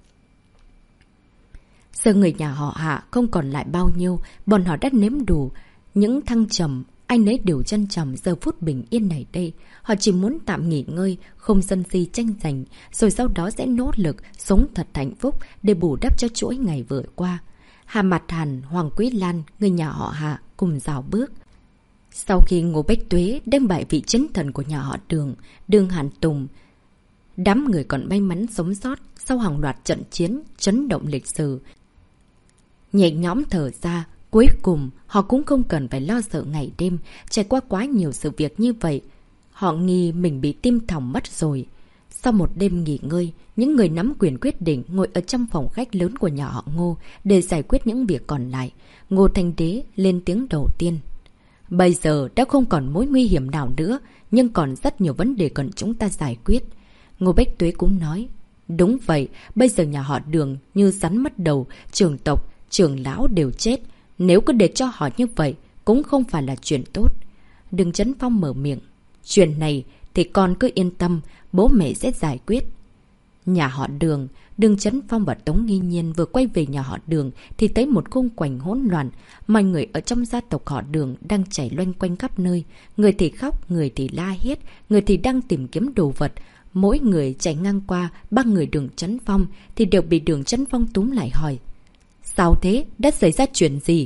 Giờ người nhà họ Hạ không còn lại bao nhiêu. Bọn họ đã nếm đủ những thăng trầm. Anh ấy đều trân trọng giờ phút bình yên này đây. Họ chỉ muốn tạm nghỉ ngơi, không sân si tranh giành, rồi sau đó sẽ nỗ lực sống thật hạnh phúc để bù đắp cho chuỗi ngày vừa qua. Hạ Mạt Hàn, Hoàng Quý Lan, người nhà họ Hạ cùng rào bước. Sau khi Ngô Bách Tuế đem bại vị chiến thần của nhà họ Đường, Đường Hàn Tùng, đám người còn may mắn sống sót sau hàng loạt trận chiến chấn động lịch sử, nhẹ nhõm thở ra. Cuối cùng, họ cũng không cần phải lo sợ ngày đêm, trải qua quá nhiều sự việc như vậy. Họ nghi mình bị tim thòng mất rồi. Sau một đêm nghỉ ngơi, những người nắm quyền quyết định ngồi ở trong phòng khách lớn của nhà họ Ngô để giải quyết những việc còn lại. Ngô Thanh Đế lên tiếng đầu tiên. Bây giờ đã không còn mối nguy hiểm nào nữa, nhưng còn rất nhiều vấn đề cần chúng ta giải quyết. Ngô Bách Tuế cũng nói. Đúng vậy, bây giờ nhà họ Đường như rắn mất đầu, trưởng tộc, trưởng lão đều chết. Nếu cứ để cho họ như vậy, cũng không phải là chuyện tốt. Đường Chấn Phong mở miệng. Chuyện này thì con cứ yên tâm, bố mẹ sẽ giải quyết. Nhà họ Đường, Đường Chấn Phong và Tống Nghi Nhiên vừa quay về nhà họ Đường thì thấy một khung cảnh hỗn loạn. Mọi người ở trong gia tộc họ Đường đang chảy loanh quanh khắp nơi. Người thì khóc, người thì la hét, người thì đang tìm kiếm đồ vật. Mỗi người chạy ngang qua ba người Đường Chấn Phong thì đều bị Đường Chấn Phong túm lại hỏi. Sao thế? Đã xảy ra chuyện gì?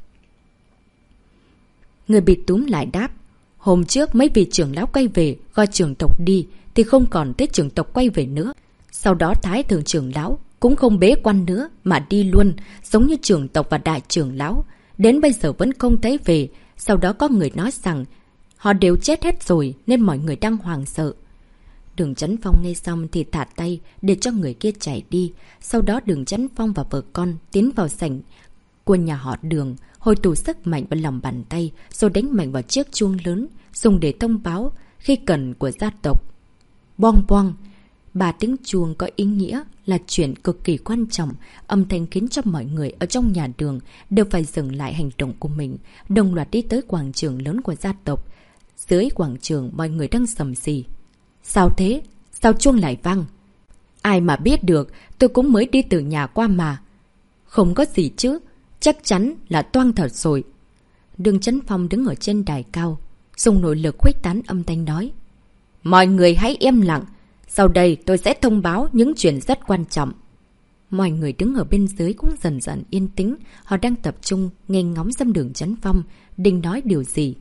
Người bị túm lại đáp. Hôm trước mấy vị trưởng lão quay về gọi trưởng tộc đi thì không còn thấy trưởng tộc quay về nữa. Sau đó Thái thượng trưởng lão cũng không bế quan nữa mà đi luôn, giống như trưởng tộc và đại trưởng lão. Đến bây giờ vẫn không thấy về. Sau đó có người nói rằng họ đều chết hết rồi nên mọi người đang hoảng sợ. Đường Chấn Phong nghe xong thì thả tay để cho người kia chạy đi. Sau đó Đường Chấn Phong và vợ con tiến vào sảnh của nhà họ Đường, hồi tụ sức mạnh vào lòng bàn tay rồi đánh mạnh vào chiếc chuông lớn dùng để thông báo khi cần của gia tộc. Boong boong. Ba tiếng chuông có ý nghĩa là chuyện cực kỳ quan trọng, âm thanh khiến cho mọi người ở trong nhà Đường đều phải dừng lại hành động của mình, đồng loạt đi tới quảng trường lớn của gia tộc. Dưới quảng trường mọi người đang sầm xì. Sao thế? Sao chuông lại vang? Ai mà biết được, tôi cũng mới đi từ nhà qua mà. Không có gì chứ, chắc chắn là toang thật rồi. Đường Chấn Phong đứng ở trên đài cao, dùng nội lực khuếch tán âm thanh nói. Mọi người hãy im lặng. Sau đây tôi sẽ thông báo những chuyện rất quan trọng. Mọi người đứng ở bên dưới cũng dần dần yên tĩnh. Họ đang tập trung nghe ngóng xem Đường Chấn Phong định nói điều gì.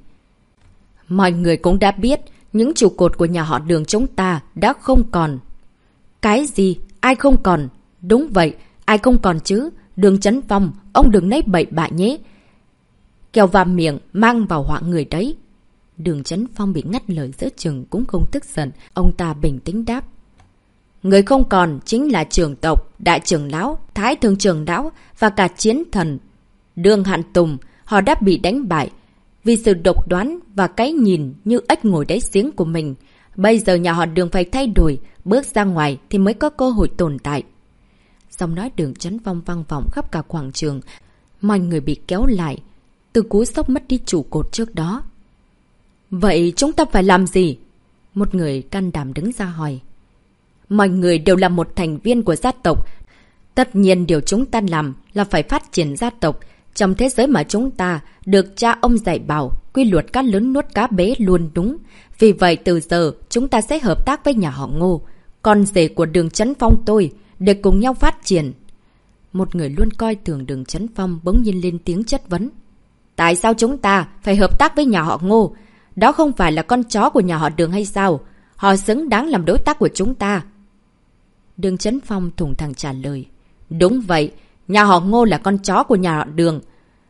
Mọi người cũng đã biết những trụ cột của nhà họ Đường chúng ta đã không còn. Cái gì? Ai không còn? Đúng vậy, ai không còn chứ? Đường Chấn Phong, ông đừng nói bậy bạ nhé. Kèo vào miệng mang vào họa người đấy. Đường Chấn Phong bị ngắt lời giữa chừng cũng không tức giận. Ông ta bình tĩnh đáp. Người không còn chính là trưởng tộc, đại trưởng lão, thái thượng trưởng lão và cả chiến thần Đường Hạn Tùng. Họ đã bị đánh bại vì sự độc đoán và cái nhìn như ếch ngồi đáy giếng của mình. Bây giờ nhà họ Đường phải thay đổi, bước ra ngoài thì mới có cơ hội tồn tại. Xong nói Đường Chấn Phong vang vọng khắp cả quảng trường. Mọi người bị kéo lại từ cú sốc mất đi trụ cột trước đó. Vậy chúng ta phải làm gì? Một người can đảm đứng ra hỏi. Mọi người đều là một thành viên của gia tộc. Tất nhiên điều chúng ta làm là phải phát triển gia tộc. Trong thế giới mà chúng ta được cha ông dạy bảo, quy luật cá lớn nuốt cá bé luôn đúng. Vì vậy từ giờ chúng ta sẽ hợp tác với nhà họ Ngô, con rể của Đường Chấn Phong tôi, để cùng nhau phát triển. Một người luôn coi thường Đường Chấn Phong bỗng nhiên lên tiếng chất vấn. Tại sao chúng ta phải hợp tác với nhà họ Ngô? Đó không phải là con chó của nhà họ Đường hay sao? Họ xứng đáng làm đối tác của chúng ta. Đường Chấn Phong thủng thẳng trả lời. Đúng vậy, nhà họ Ngô là con chó của nhà họ Đường.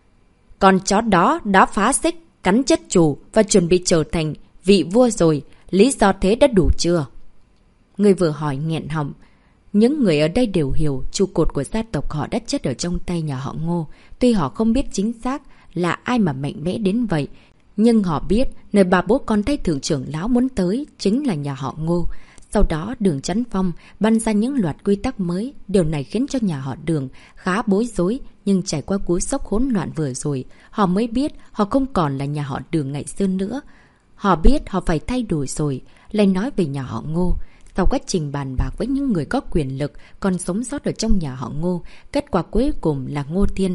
Con chó đó đã phá xích, cắn chết chủ và chuẩn bị trở thành vị vua rồi. Lý do thế đã đủ chưa? Người vừa hỏi nghẹn họng. Những người ở đây đều hiểu trụ cột của gia tộc họ đã chết ở trong tay nhà họ Ngô. Tuy họ không biết chính xác là ai mà mạnh mẽ đến vậy, nhưng họ biết nơi bà bố con thái thượng trưởng lão muốn tới chính là nhà họ Ngô. Sau đó Đường Chấn Phong ban ra những loạt quy tắc mới. Điều này khiến cho nhà họ Đường khá bối rối. Nhưng trải qua cú sốc hỗn loạn vừa rồi, họ mới biết họ không còn là nhà họ Đường ngày xưa nữa. Họ biết họ phải thay đổi rồi. Lại nói về nhà họ Ngô. Sau quá trình bàn bạc với những người có quyền lực còn sống sót ở trong nhà họ Ngô, kết quả cuối cùng là Ngô Thiên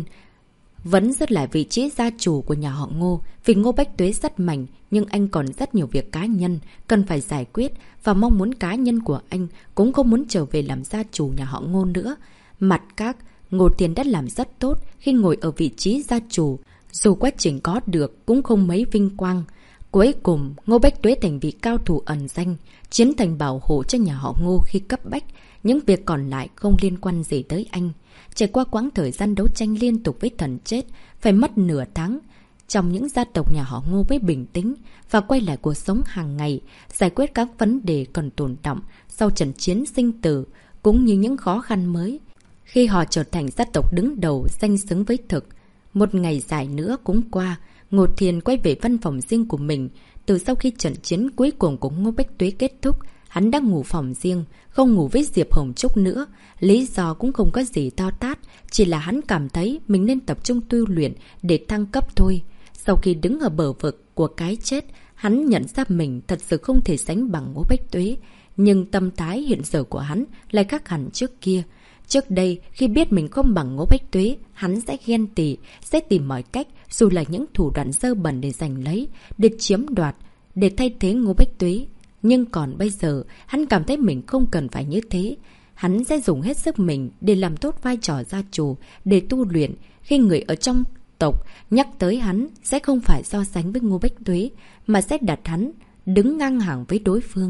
vẫn giữ lại vị trí gia chủ của nhà họ Ngô. Vì Ngô Bách Tuế rất mạnh, nhưng anh còn rất nhiều việc cá nhân cần phải giải quyết, và mong muốn cá nhân của anh cũng không muốn trở về làm gia chủ nhà họ Ngô nữa. Mặt khác, Ngô Thiên đã làm rất tốt khi ngồi ở vị trí gia chủ, dù quá trình có được cũng không mấy vinh quang. Cuối cùng, Ngô Bách Tuế thành vị cao thủ ẩn danh, chiến thành bảo hộ cho nhà họ Ngô khi cấp bách. Những việc còn lại không liên quan gì tới anh. Trải qua quãng thời gian đấu tranh liên tục với thần chết, phải mất nửa tháng. Trong những gia tộc nhà họ Ngô mới bình tĩnh và quay lại cuộc sống hàng ngày, giải quyết các vấn đề còn tồn đọng sau trận chiến sinh tử, cũng như những khó khăn mới. Khi họ trở thành gia tộc đứng đầu danh xứng với thực, một ngày dài nữa cũng qua, Ngô Thiên quay về văn phòng riêng của mình. Từ sau khi trận chiến cuối cùng của Ngô Bách Tuế kết thúc, hắn đang ngủ phòng riêng, không ngủ với Diệp Hồng Trúc nữa. Lý do cũng không có gì to tát, chỉ là hắn cảm thấy mình nên tập trung tu luyện để thăng cấp thôi. Sau khi đứng ở bờ vực của cái chết, hắn nhận ra mình thật sự không thể sánh bằng Ngô Bách Tuế. Nhưng tâm thái hiện giờ của hắn lại khác hẳn trước kia. Trước đây, khi biết mình không bằng Ngô Bách Tuế, hắn sẽ ghen tị, sẽ tìm mọi cách, dù là những thủ đoạn dơ bẩn để giành lấy, để chiếm đoạt, để thay thế Ngô Bách Tuế. Nhưng còn bây giờ, hắn cảm thấy mình không cần phải như thế. Hắn sẽ dùng hết sức mình để làm tốt vai trò gia chủ, để tu luyện. Khi người ở trong tộc nhắc tới hắn, sẽ không phải so sánh với Ngô Bách Tuế, mà sẽ đặt hắn đứng ngang hàng với đối phương.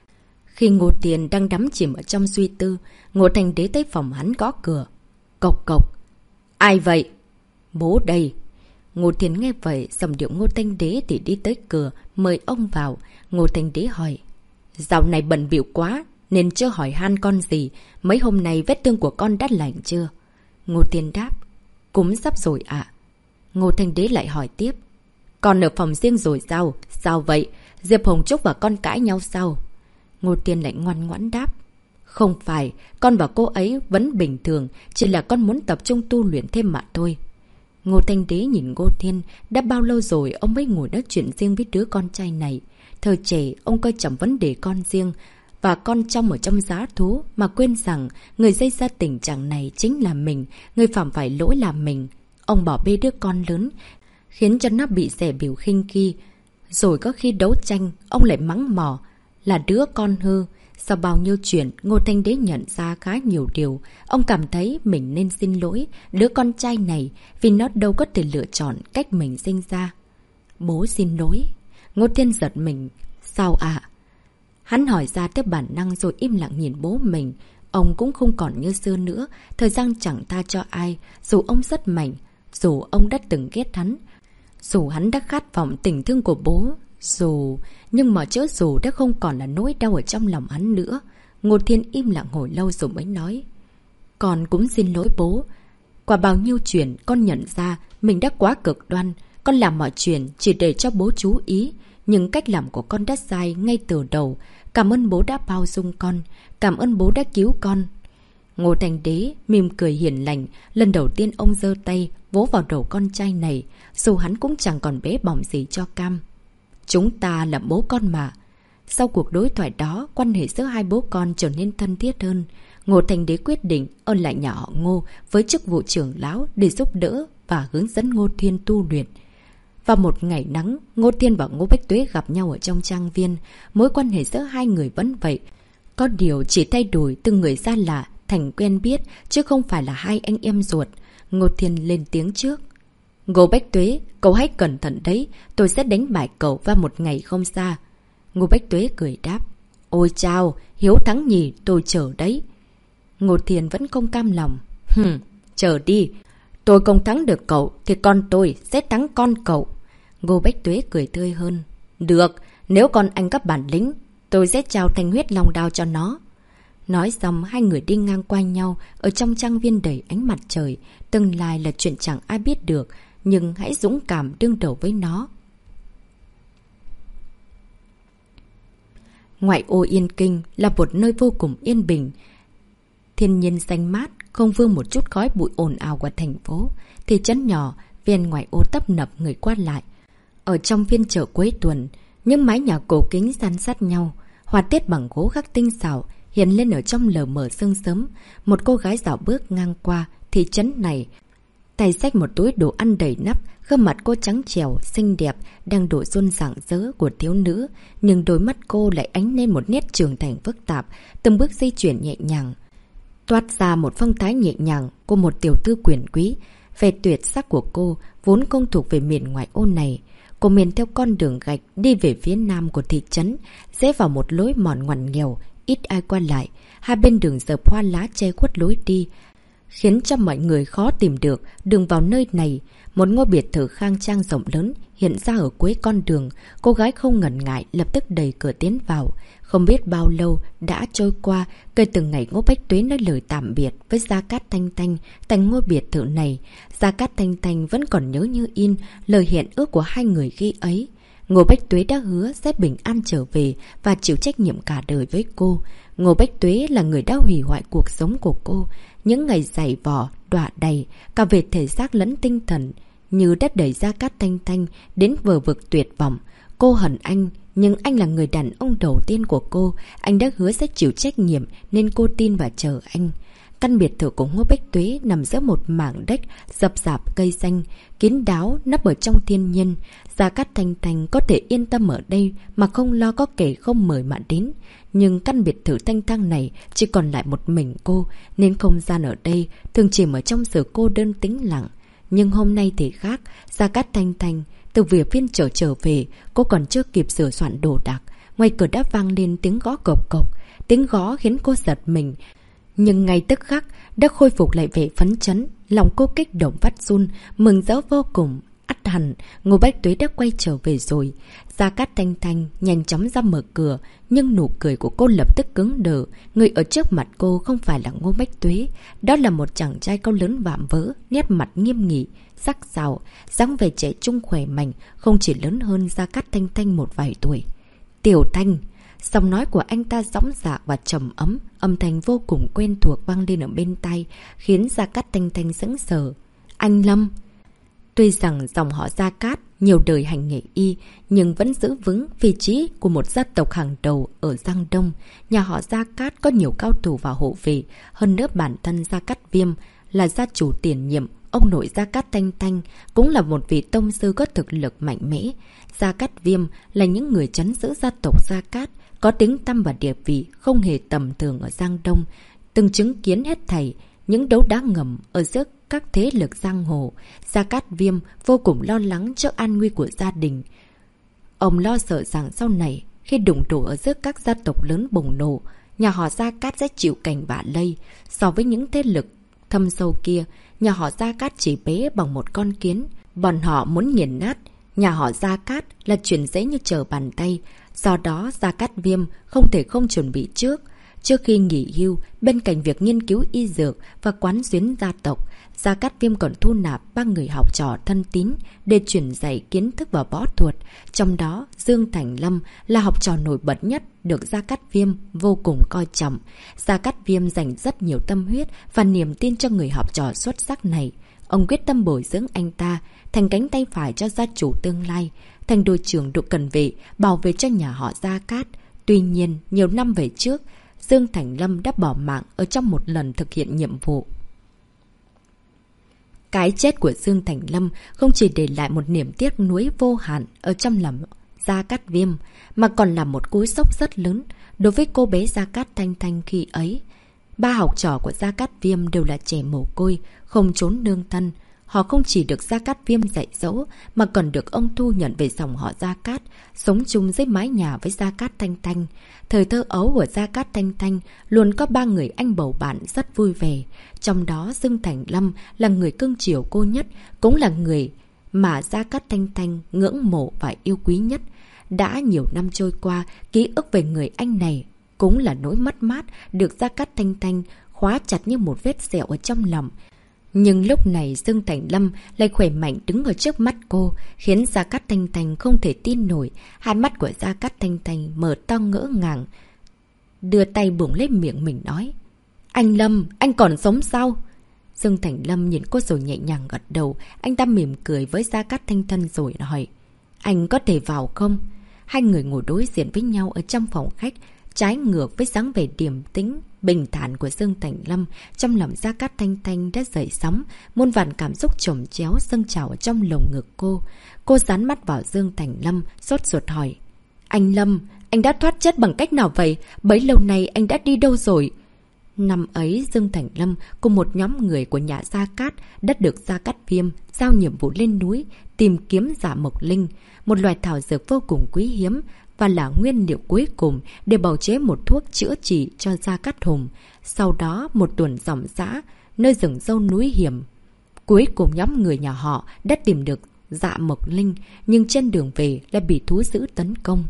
Khi Ngô Tiền đang đắm chìm ở trong suy tư, Ngô Thành Đế tới phòng hắn gõ cửa. Cộc cộc. Ai vậy? Bố đây. Ngô Thiên nghe vậy, giọng điệu Ngô Thanh Đế thì đi tới cửa, mời ông vào. Ngô Thanh Đế hỏi. Dạo này bận bịu quá, nên chưa hỏi han con gì. Mấy hôm nay vết thương của con đã lành chưa? Ngô Thiên đáp. Cũng sắp rồi ạ. À. Ngô Thanh Đế lại hỏi tiếp. Con ở phòng riêng rồi sao? Sao vậy? Diệp Hồng Trúc và con cãi nhau sao? Ngô Thiên lại ngoan ngoãn đáp. Không phải, con và cô ấy vẫn bình thường, chỉ là con muốn tập trung tu luyện thêm mà thôi. Ngô Thanh Đế nhìn Ngô Thiên, đã bao lâu rồi ông mới ngồi nói chuyện riêng với đứa con trai này. Thời trẻ, ông coi trọng vấn đề con riêng, và con trong ở trong giá thú, mà quên rằng người gây ra tình trạng này chính là mình, người phạm phải lỗi là mình. Ông bỏ bê đứa con lớn, khiến cho nó bị rẻ biểu khinh khi. Rồi có khi đấu tranh, ông lại mắng mỏ là đứa con hư. Sau bao nhiêu chuyện, Ngô Thanh Đế nhận ra khá nhiều điều. Ông cảm thấy mình nên xin lỗi đứa con trai này, vì nó đâu có thể lựa chọn cách mình sinh ra. Bố xin lỗi. Ngô Thiên giật mình. Sao ạ? À? Hắn hỏi ra theo bản năng rồi im lặng nhìn bố mình. Ông cũng không còn như xưa nữa. Thời gian chẳng tha cho ai. Dù ông rất mạnh, dù ông đã từng ghét hắn, dù hắn đã khát vọng tình thương của bố, dù... Nhưng mà chớ dù đã không còn là nỗi đau ở trong lòng hắn nữa. Ngô Thiên im lặng hồi lâu rồi mới nói. Con cũng xin lỗi bố. Qua bao nhiêu chuyện con nhận ra mình đã quá cực đoan. Con làm mọi chuyện chỉ để cho bố chú ý. Nhưng cách làm của con đã sai ngay từ đầu. Cảm ơn bố đã bao dung con. Cảm ơn bố đã cứu con. Ngô Thành Đế mỉm cười hiền lành. Lần đầu tiên ông giơ tay vỗ vào đầu con trai này. Dù hắn cũng chẳng còn bé bỏng gì cho cam. Chúng ta là bố con mà. Sau cuộc đối thoại đó, quan hệ giữa hai bố con trở nên thân thiết hơn. Ngô Thành Đế quyết định ôn lại nhà họ Ngô với chức vụ trưởng lão để giúp đỡ và hướng dẫn Ngô Thiên tu luyện. Vào một ngày nắng, Ngô Thiên và Ngô Bách Tuế gặp nhau ở trong trang viên. Mối quan hệ giữa hai người vẫn vậy. Có điều chỉ thay đổi từng người xa lạ thành quen biết, chứ không phải là hai anh em ruột. Ngô Thiên lên tiếng trước. Ngô Bách Tuế, cậu hãy cẩn thận đấy, tôi sẽ đánh bại cậu vào một ngày không xa. Ngô Bách Tuế cười đáp. Ôi chao, hiếu thắng nhì, tôi chờ đấy. Ngô Thiên vẫn không cam lòng. Hừm, chờ đi. Tôi không thắng được cậu, thì con tôi sẽ thắng con cậu. Ngô Bách Tuế cười tươi hơn. Được, nếu con anh có bản lĩnh, tôi sẽ trao thanh huyết long đao cho nó. Nói xong, hai người đi ngang qua nhau ở trong trang viên đầy ánh mặt trời. Tương lai là chuyện chẳng ai biết được, nhưng hãy dũng cảm đương đầu với nó. Ngoại ô Yên Kinh là một nơi vô cùng yên bình. Thiên nhiên xanh mát, không vương một chút khói bụi ồn ào của thành phố. Thị trấn nhỏ, ven ngoại ô tấp nập người qua lại. Ở trong phiên chợ cuối tuần, những mái nhà cổ kính san sát nhau, họa tiết bằng gỗ khắc tinh xảo hiện lên ở trong lờ mờ sương sớm. Một cô gái dạo bước ngang qua thị trấn này, tay xách một túi đồ ăn đầy nắp. Gương mặt cô trắng trẻo, xinh đẹp, đang đổ run rạng rỡ của thiếu nữ. Nhưng đôi mắt cô lại ánh lên một nét trưởng thành phức tạp, từng bước di chuyển nhẹ nhàng, toát ra một phong thái nhẹ nhàng của một tiểu thư quyền quý. Về tuyệt sắc của cô vốn không thuộc về miền ngoại ô này. Cô men theo con đường gạch đi về phía nam của thị trấn, rẽ vào một lối mòn ngoằn nghèo, ít ai qua lại. Hai bên đường dợp hoa lá che khuất lối đi. khiến cho mọi người khó tìm được đường vào nơi này. Một ngôi biệt thự khang trang rộng lớn hiện ra ở cuối con đường. Cô gái không ngần ngại lập tức đẩy cửa tiến vào. Không biết bao lâu đã trôi qua kể từ ngày Ngô Bách Tuế nói lời tạm biệt với Gia Cát Thanh Thanh tại ngôi biệt thự này. Gia Cát Thanh Thanh vẫn còn nhớ như in lời hẹn ước của hai người khi ấy. Ngô Bách Tuế đã hứa sẽ bình an trở về và chịu trách nhiệm cả đời với cô. Ngô Bách Tuế là người đã hủy hoại cuộc sống của cô. Những ngày dày vò, đọa đầy, cả về thể xác lẫn tinh thần, như đã đẩy Gia Cát Thanh Thanh đến vờ vực tuyệt vọng. Cô hận anh, nhưng anh là người đàn ông đầu tiên của cô. Anh đã hứa sẽ chịu trách nhiệm nên cô tin và chờ anh. Căn biệt thự của Ngô Bách Tuế nằm giữa một mảng đất rậm rạp cây xanh, kín đáo nấp ở trong thiên nhiên. Gia Cát Thanh Thanh có thể yên tâm ở đây mà không lo có kẻ không mời mà đến. Nhưng căn biệt thự thanh thang này chỉ còn lại một mình cô, nên không gian ở đây thường chỉ ở trong sự cô đơn tĩnh lặng. Nhưng hôm nay thì khác. Gia Cát Thanh Thanh từ việc phiên trở trở về, cô còn chưa kịp sửa soạn đồ đạc, ngoài cửa đã vang lên tiếng gõ cộc cộc. Tiếng gõ khiến cô giật mình, nhưng ngay tức khắc đã khôi phục lại vẻ phấn chấn. Lòng cô kích động phát run, mừng rỡ vô cùng. Ắt hẳn Ngô Bách Tuế đã quay trở về rồi. Gia Cát Thanh Thanh nhanh chóng ra mở cửa, nhưng nụ cười của cô lập tức cứng đờ. Người ở trước mặt cô không phải là Ngô Bách Tuế, đó là một chàng trai cao lớn vạm vỡ, nét mặt nghiêm nghị, sắc sảo, dáng vẻ trẻ trung khỏe mạnh, không chỉ lớn hơn Gia Cát Thanh Thanh một vài tuổi. Tiểu Thanh. Giọng nói của anh ta dõng dạc và trầm ấm, âm thanh vô cùng quen thuộc vang lên ở bên tai, khiến Gia Cát Thanh Thanh sững sờ. Anh Lâm. Tuy rằng dòng họ Gia Cát nhiều đời hành nghề y, nhưng vẫn giữ vững vị trí của một gia tộc hàng đầu ở Giang Đông. Nhà họ Gia Cát có nhiều cao thủ và hộ vệ, hơn nữa bản thân Gia Cát Viêm là gia chủ tiền nhiệm. Ông nội Gia Cát Thanh Thanh cũng là một vị tông sư có thực lực mạnh mẽ. Gia Cát Viêm là những người trấn giữ gia tộc Gia Cát, có tiếng tăm và địa vị không hề tầm thường ở Giang Đông. Từng chứng kiến hết thảy những đấu đá ngầm ở giữa các thế lực giang hồ. Gia Cát Viêm vô cùng lo lắng trước an nguy của gia đình. Ông lo sợ rằng sau này khi đụng độ ở giữa các gia tộc lớn bùng nổ, nhà họ Gia Cát sẽ chịu cảnh vạ lây. So với những thế lực thâm sâu kia, nhà họ Gia Cát chỉ bé bằng một con kiến. Bọn họ muốn nghiền nát nhà họ Gia Cát là chuyện dễ như trở bàn tay. Do đó Gia Cát Viêm không thể không chuẩn bị trước. Trước khi nghỉ hưu, bên cạnh việc nghiên cứu y dược và quán xuyến gia tộc, Gia Cát Viêm còn thu nạp ba người học trò thân tín để truyền dạy kiến thức và võ thuật. Trong đó, Dương Thành Lâm là học trò nổi bật nhất, được Gia Cát Viêm vô cùng coi trọng. Gia Cát Viêm dành rất nhiều tâm huyết và niềm tin cho người học trò xuất sắc này. Ông quyết tâm bồi dưỡng anh ta thành cánh tay phải cho gia chủ tương lai, thành đội trưởng đội cận vệ bảo vệ cho nhà họ Gia Cát. Tuy nhiên, nhiều năm về trước, Dương Thành Lâm đã bỏ mạng ở trong một lần thực hiện nhiệm vụ. Cái chết của Dương Thành Lâm không chỉ để lại một niềm tiếc nuối vô hạn ở trong lòng Gia Cát Viêm, mà còn là một cú sốc rất lớn đối với cô bé Gia Cát Thanh Thanh khi ấy. Ba học trò của Gia Cát Viêm đều là trẻ mồ côi, không trốn nương thân. Họ không chỉ được Gia Cát Viêm dạy dỗ, mà còn được ông thu nhận về dòng họ Gia Cát, sống chung dưới mái nhà với Gia Cát Thanh Thanh. Thời thơ ấu của Gia Cát Thanh Thanh luôn có ba người anh bầu bạn rất vui vẻ. Trong đó Dương Thành Lâm là người cưng chiều cô nhất, cũng là người mà Gia Cát Thanh Thanh ngưỡng mộ và yêu quý nhất. Đã nhiều năm trôi qua, ký ức về người anh này cũng là nỗi mất mát được Gia Cát Thanh Thanh khóa chặt như một vết sẹo ở trong lòng. Nhưng lúc này Dương Thành Lâm lại khỏe mạnh đứng ở trước mắt cô, khiến Gia Cát Thanh Thanh không thể tin nổi. Hai mắt của Gia Cát Thanh Thanh mở to ngỡ ngàng, đưa tay bủng lên miệng mình nói: Anh Lâm, anh còn sống sao? Dương Thành Lâm nhìn cô rồi nhẹ nhàng gật đầu. Anh ta mỉm cười với Gia Cát Thanh Thanh rồi hỏi: Anh có thể vào không? Hai người ngồi đối diện với nhau ở trong phòng khách, trái ngược với dáng vẻ điềm tĩnh bình thản của Dương Thành Lâm. Trong lòng Gia Cát Thanh Thanh đã dậy sóng, muôn vàn cảm xúc chồng chéo dâng trào ở trong lồng ngực cô. Cô dán mắt vào Dương Thành Lâm, sốt ruột hỏi: Anh Lâm, anh đã thoát chết bằng cách nào vậy? Bấy lâu nay anh đã đi đâu rồi? Năm ấy, Dương Thành Lâm cùng một nhóm người của nhà Gia Cát đã được Gia Cát Viêm giao nhiệm vụ lên núi tìm kiếm Dạ Mộc Linh, một loài thảo dược vô cùng quý hiếm và là nguyên liệu cuối cùng để bào chế một thuốc chữa trị cho Gia Cát Hùng. Sau đó, một tuần ròng rã nơi rừng sâu núi hiểm. Cuối cùng nhóm người nhà họ đã tìm được Dạ Mộc Linh, nhưng trên đường về lại bị thú dữ tấn công.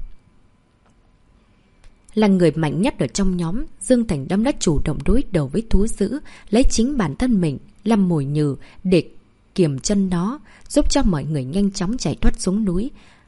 Là người mạnh nhất ở trong nhóm, Dương Thành Lâm đã chủ động đối đầu với thú dữ, lấy chính bản thân mình làm mồi nhử để kiềm chân nó, giúp cho mọi người nhanh chóng chạy thoát xuống núi.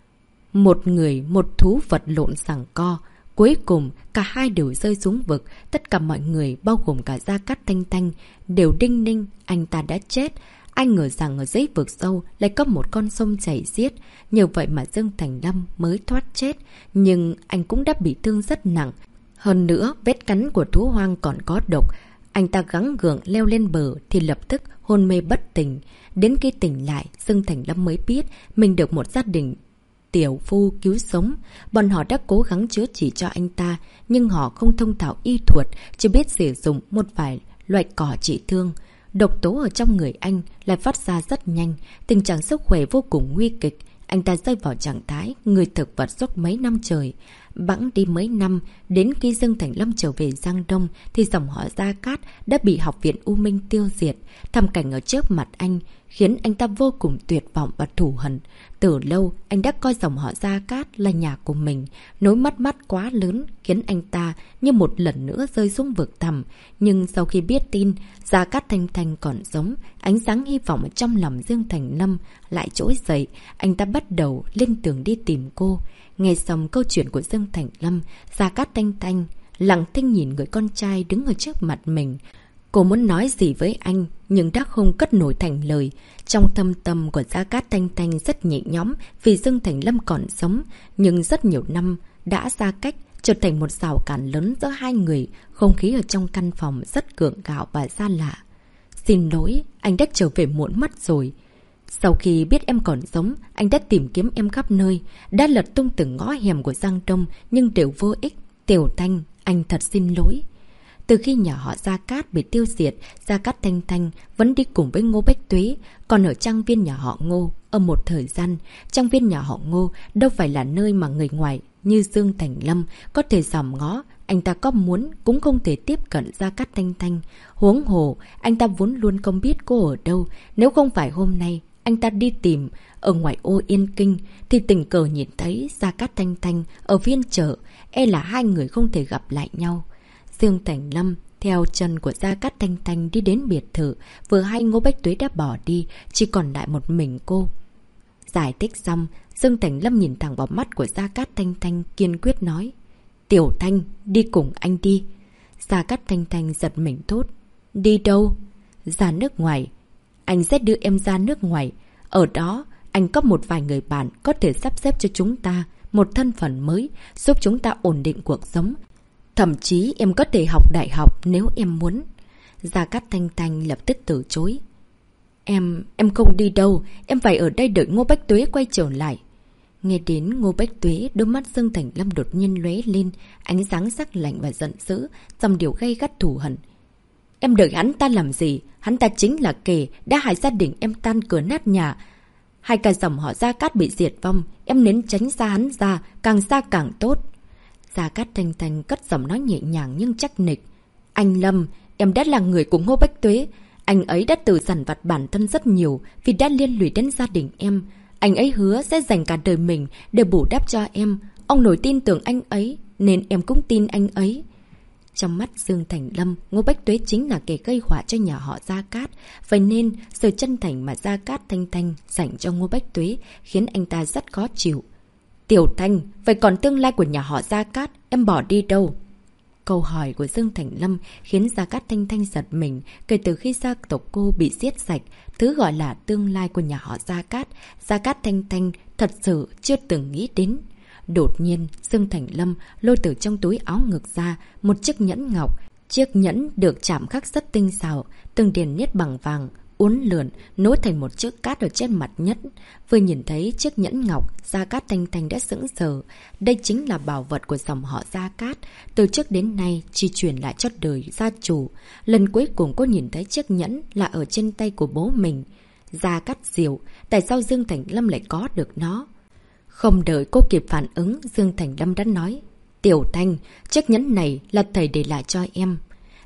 Một người, một thú vật lộn giằng co. Cuối cùng, cả hai đều rơi xuống vực. Tất cả mọi người, bao gồm cả Gia Cát Thanh Thanh, đều đinh ninh, anh ta đã chết. Anh ngờ rằng ở dưới vực sâu lại có một con sông chảy xiết. Nhờ vậy mà Dương Thành Lâm mới thoát chết. Nhưng anh cũng đã bị thương rất nặng. Hơn nữa, vết cắn của thú hoang còn có độc. Anh ta gắng gượng leo lên bờ thì lập tức hôn mê bất tỉnh. Đến khi tỉnh lại, Dương Thành Lâm mới biết mình được một gia đình tiểu phu cứu sống. Bọn họ đã cố gắng chữa trị cho anh ta, nhưng họ không thông thạo y thuật, chỉ biết sử dụng một vài loại cỏ trị thương. Độc tố ở trong người anh lại phát ra rất nhanh, tình trạng sức khỏe vô cùng nguy kịch. Anh ta rơi vào trạng thái người thực vật suốt mấy năm trời. Bẵng đi mấy năm, đến khi Dương Thành Lâm trở về Giang Đông thì dòng họ Gia Cát đã bị Học viện U Minh tiêu diệt. Thảm cảnh ở trước mặt anh khiến anh ta vô cùng tuyệt vọng và thù hận. Từ lâu, anh đã coi dòng họ Gia Cát là nhà của mình. Nỗi mất mát quá lớn khiến anh ta như một lần nữa rơi xuống vực thẳm. Nhưng sau khi biết tin Gia Cát Thanh Thanh còn sống, ánh sáng hy vọng ở trong lòng Dương Thành Lâm lại trỗi dậy. Anh ta bắt đầu lên tường đi tìm cô. Nghe xong câu chuyện của Dương Thành Lâm, Gia Cát Thanh Thanh lặng thinh nhìn người con trai đứng ở trước mặt mình. Cô muốn nói gì với anh, nhưng đã không cất nổi thành lời. Trong thâm tâm của Gia Cát Thanh Thanh rất nhẹ nhõm vì Dương Thành Lâm còn sống, nhưng rất nhiều năm đã xa cách, trở thành một rào cản lớn giữa hai người. Không khí ở trong căn phòng rất gượng gạo và xa lạ. Xin lỗi, anh đã trở về muộn mất rồi. Sau khi biết em còn sống, anh đã tìm kiếm em khắp nơi, đã lật tung từng ngõ hẻm của Giang Đông, nhưng đều vô ích. Tiểu Thanh, anh thật xin lỗi. Từ khi nhà họ Gia Cát bị tiêu diệt, Gia Cát Thanh Thanh vẫn đi cùng với Ngô Bách Tuế. Còn ở trang viên nhà họ Ngô, ở một thời gian, trang viên nhà họ Ngô đâu phải là nơi mà người ngoài như Dương Thành Lâm có thể dòm ngó. Anh ta có muốn cũng không thể tiếp cận Gia Cát Thanh Thanh. Huống hồ, anh ta vốn luôn không biết cô ở đâu. Nếu không phải hôm nay anh ta đi tìm ở ngoài ô Yên Kinh thì tình cờ nhìn thấy Gia Cát Thanh Thanh ở phiên chợ, e là hai người không thể gặp lại nhau. Dương Thành Lâm theo chân của Gia Cát Thanh Thanh đi đến biệt thự, vừa hay Ngô Bách Tuế đã bỏ đi, chỉ còn lại một mình cô. Giải thích xong, Dương Thành Lâm nhìn thẳng vào mắt của Gia Cát Thanh Thanh, kiên quyết nói: Tiểu Thanh, đi cùng anh đi. Gia Cát Thanh Thanh giật mình thốt: Đi đâu? Ra nước ngoài. Anh sẽ đưa em ra nước ngoài. Ở đó, anh có một vài người bạn có thể sắp xếp cho chúng ta một thân phận mới, giúp chúng ta ổn định cuộc sống. Thậm chí em có thể học đại học nếu em muốn. Gia Cát Thanh Thanh lập tức từ chối. Em, em không đi đâu. Em phải ở đây đợi Ngô Bách Tuế quay trở lại. Nghe đến Ngô Bách Tuế, đôi mắt Dương Thành Lâm đột nhiên lóe lên, ánh sáng sắc lạnh và giận dữ, dòng điều gay gắt thù hận. Em đợi hắn ta làm gì? Hắn ta chính là kẻ đã hại gia đình em tan cửa nát nhà. Hai cả dòng họ Gia Cát bị diệt vong, em nên tránh xa hắn ra, càng xa càng tốt. Gia Cát Thanh Thanh cất giọng nói nhẹ nhàng nhưng chắc nịch. Anh Lâm, em đã là người của Ngô Bách Tuế. Anh ấy đã tự dằn vặt bản thân rất nhiều vì đã liên lụy đến gia đình em. Anh ấy hứa sẽ dành cả đời mình để bù đắp cho em. Ông nổi tin tưởng anh ấy, nên em cũng tin anh ấy. Trong mắt Dương Thành Lâm, Ngô Bách Tuế chính là kẻ gây họa cho nhà họ Gia Cát. Vậy nên, sự chân thành mà Gia Cát Thanh Thanh dành cho Ngô Bách Tuế khiến anh ta rất khó chịu. Tiểu Thanh, vậy còn tương lai của nhà họ Gia Cát, em bỏ đi đâu? Câu hỏi của Dương Thành Lâm khiến Gia Cát Thanh Thanh giật mình. Kể từ khi gia tộc cô bị giết sạch, thứ gọi là tương lai của nhà họ Gia Cát, Gia Cát Thanh Thanh thật sự chưa từng nghĩ đến. Đột nhiên, Dương Thành Lâm lôi từ trong túi áo ngực ra một chiếc nhẫn ngọc. Chiếc nhẫn được chạm khắc rất tinh xảo, từng điền nét bằng vàng, uốn lượn, nối thành một chiếc cát ở trên mặt nhẫn. Vừa nhìn thấy chiếc nhẫn ngọc, Gia Cát Thanh Thanh đã sững sờ. Đây chính là bảo vật của dòng họ Gia Cát, từ trước đến nay chỉ truyền lại cho đời gia chủ. Lần cuối cùng cô nhìn thấy chiếc nhẫn là ở trên tay của bố mình. Gia Cát Diệu, tại sao Dương Thành Lâm lại có được nó? Không đợi cô kịp phản ứng, Dương Thành Lâm đã nói: Tiểu Thanh, chiếc nhẫn này là thầy để lại cho em.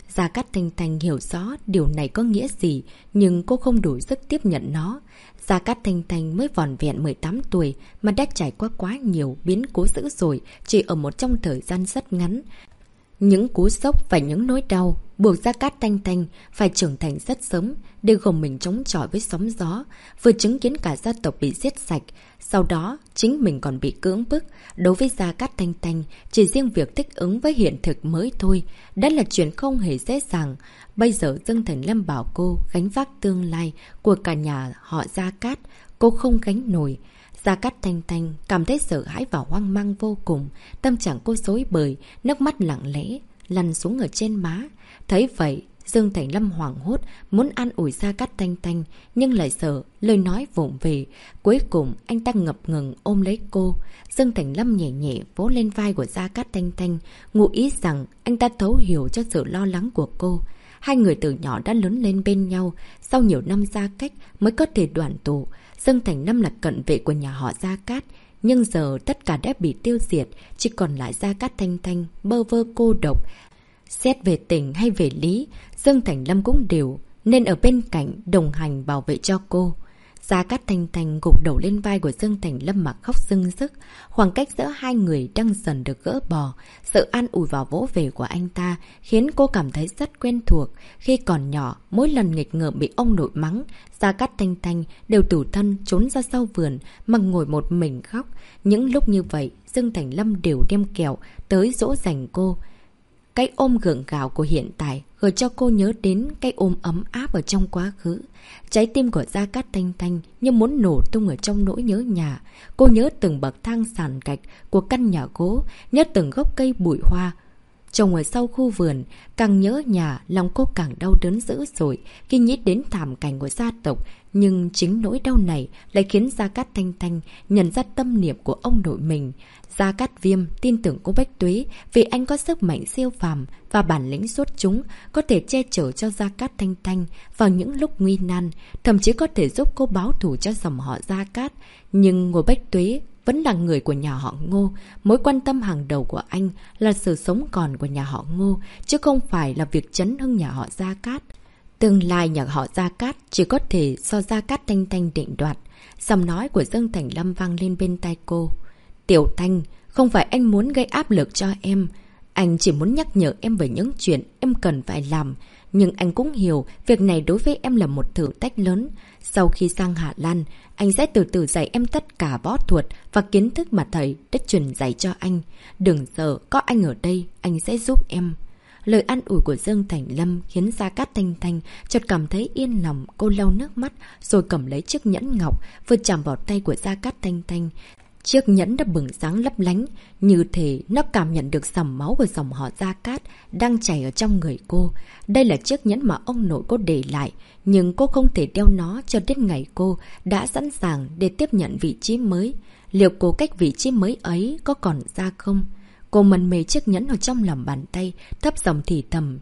Gia Cát Thanh Thanh hiểu rõ điều này có nghĩa gì, nhưng cô không đủ sức tiếp nhận nó. Gia Cát Thanh Thanh mới vỏn vẹn mười tám tuổi mà đã trải qua quá nhiều biến cố dữ dội chỉ ở một trong thời gian rất ngắn. Những cú sốc và những nỗi đau buộc Gia Cát Thanh Thanh phải trưởng thành rất sớm để gồng mình chống chọi với sóng gió, vừa chứng kiến cả gia tộc bị giết sạch, sau đó chính mình còn bị cưỡng bức. Đối với Gia Cát Thanh Thanh, chỉ riêng việc thích ứng với hiện thực mới thôi đã là chuyện không hề dễ dàng. Bây giờ Dương Thành Lâm bảo cô gánh vác tương lai của cả nhà họ Gia Cát, cô không gánh nổi. Gia Cát Thanh Thanh cảm thấy sợ hãi và hoang mang vô cùng, tâm trạng cô rối bời, nước mắt lặng lẽ lăn xuống ở trên má. Thấy vậy, Dương Thành Lâm hoảng hốt muốn an ủi Gia Cát Thanh Thanh, nhưng lại sợ lời nói vụng về. Cuối cùng anh ta ngập ngừng ôm lấy cô. Dương Thành Lâm nhẹ nhẹ vỗ lên vai của Gia Cát Thanh Thanh, ngụ ý rằng anh ta thấu hiểu cho sự lo lắng của cô. Hai người từ nhỏ đã lớn lên bên nhau, sau nhiều năm xa cách mới có thể đoàn tụ. Dương Thành Lâm là cận vệ của nhà họ Gia Cát, nhưng giờ tất cả đã bị tiêu diệt, chỉ còn lại Gia Cát Thanh Thanh bơ vơ cô độc. Xét về tình hay về lý, Dương Thành Lâm cũng đều nên ở bên cạnh đồng hành bảo vệ cho cô. Gia Cát Thanh Thanh gục đầu lên vai của Dương Thành Lâm mà khóc rưng rức. Khoảng cách giữa hai người đang dần được gỡ bỏ. Sự an ủi và vỗ về của anh ta khiến cô cảm thấy rất quen thuộc. Khi còn nhỏ, mỗi lần nghịch ngợm bị ông nội mắng, Gia Cát Thanh Thanh đều tủi thân trốn ra sau vườn mà ngồi một mình khóc. Những lúc như vậy, Dương Thành Lâm đều đem kẹo tới dỗ dành cô. Cái ôm gượng gạo của hiện tại gợi cho cô nhớ đến cái ôm ấm áp ở trong quá khứ. Trái tim của Gia Cát Thanh Thanh như muốn nổ tung ở trong nỗi nhớ nhà. Cô nhớ từng bậc thang sàn gạch của căn nhà gỗ, nhớ từng gốc cây bụi hoa trồng ở sau khu vườn. Càng nhớ nhà, lòng cô càng đau đớn dữ dội khi nghĩ đến thảm cảnh của gia tộc. Nhưng chính nỗi đau này lại khiến Gia Cát Thanh Thanh nhận ra tâm niệm của ông nội mình. Gia Cát Viêm tin tưởng cô Bách Tuế vì anh có sức mạnh siêu phàm và bản lĩnh xuất chúng, có thể che chở cho Gia Cát Thanh Thanh vào những lúc nguy nan, thậm chí có thể giúp cô báo thù cho dòng họ Gia Cát. Nhưng Ngô Bách Tuế vẫn là người của nhà họ Ngô, mối quan tâm hàng đầu của anh là sự sống còn của nhà họ Ngô, chứ không phải là việc chấn hưng nhà họ Gia Cát. Tương lai nhà họ Gia Cát chỉ có thể do Gia Cát Thanh Thanh định đoạt. Giọng nói của Dương Thành Lâm vang lên bên tai cô. Tiểu Thanh, không phải anh muốn gây áp lực cho em. Anh chỉ muốn nhắc nhở em về những chuyện em cần phải làm. Nhưng anh cũng hiểu việc này đối với em là một thử thách lớn. Sau khi sang Hà Lan, anh sẽ từ từ dạy em tất cả võ thuật và kiến thức mà thầy đã truyền dạy cho anh. Đừng sợ, có anh ở đây, anh sẽ giúp em. Lời an ủi của Dương Thành Lâm khiến Gia Cát Thanh Thanh chợt cảm thấy yên lòng. Cô lau nước mắt rồi cầm lấy chiếc nhẫn ngọc vừa chạm vào tay của Gia Cát Thanh Thanh. Chiếc nhẫn đã bừng sáng lấp lánh, như thể nó cảm nhận được dòng máu của dòng họ Gia Cát đang chảy ở trong người cô. Đây là chiếc nhẫn mà ông nội cô để lại, nhưng cô không thể đeo nó cho đến ngày cô đã sẵn sàng để tiếp nhận vị trí mới. Liệu cô cách vị trí mới ấy có còn ra không? Cô mân mê chiếc nhẫn ở trong lòng bàn tay, thấp giọng thì thầm.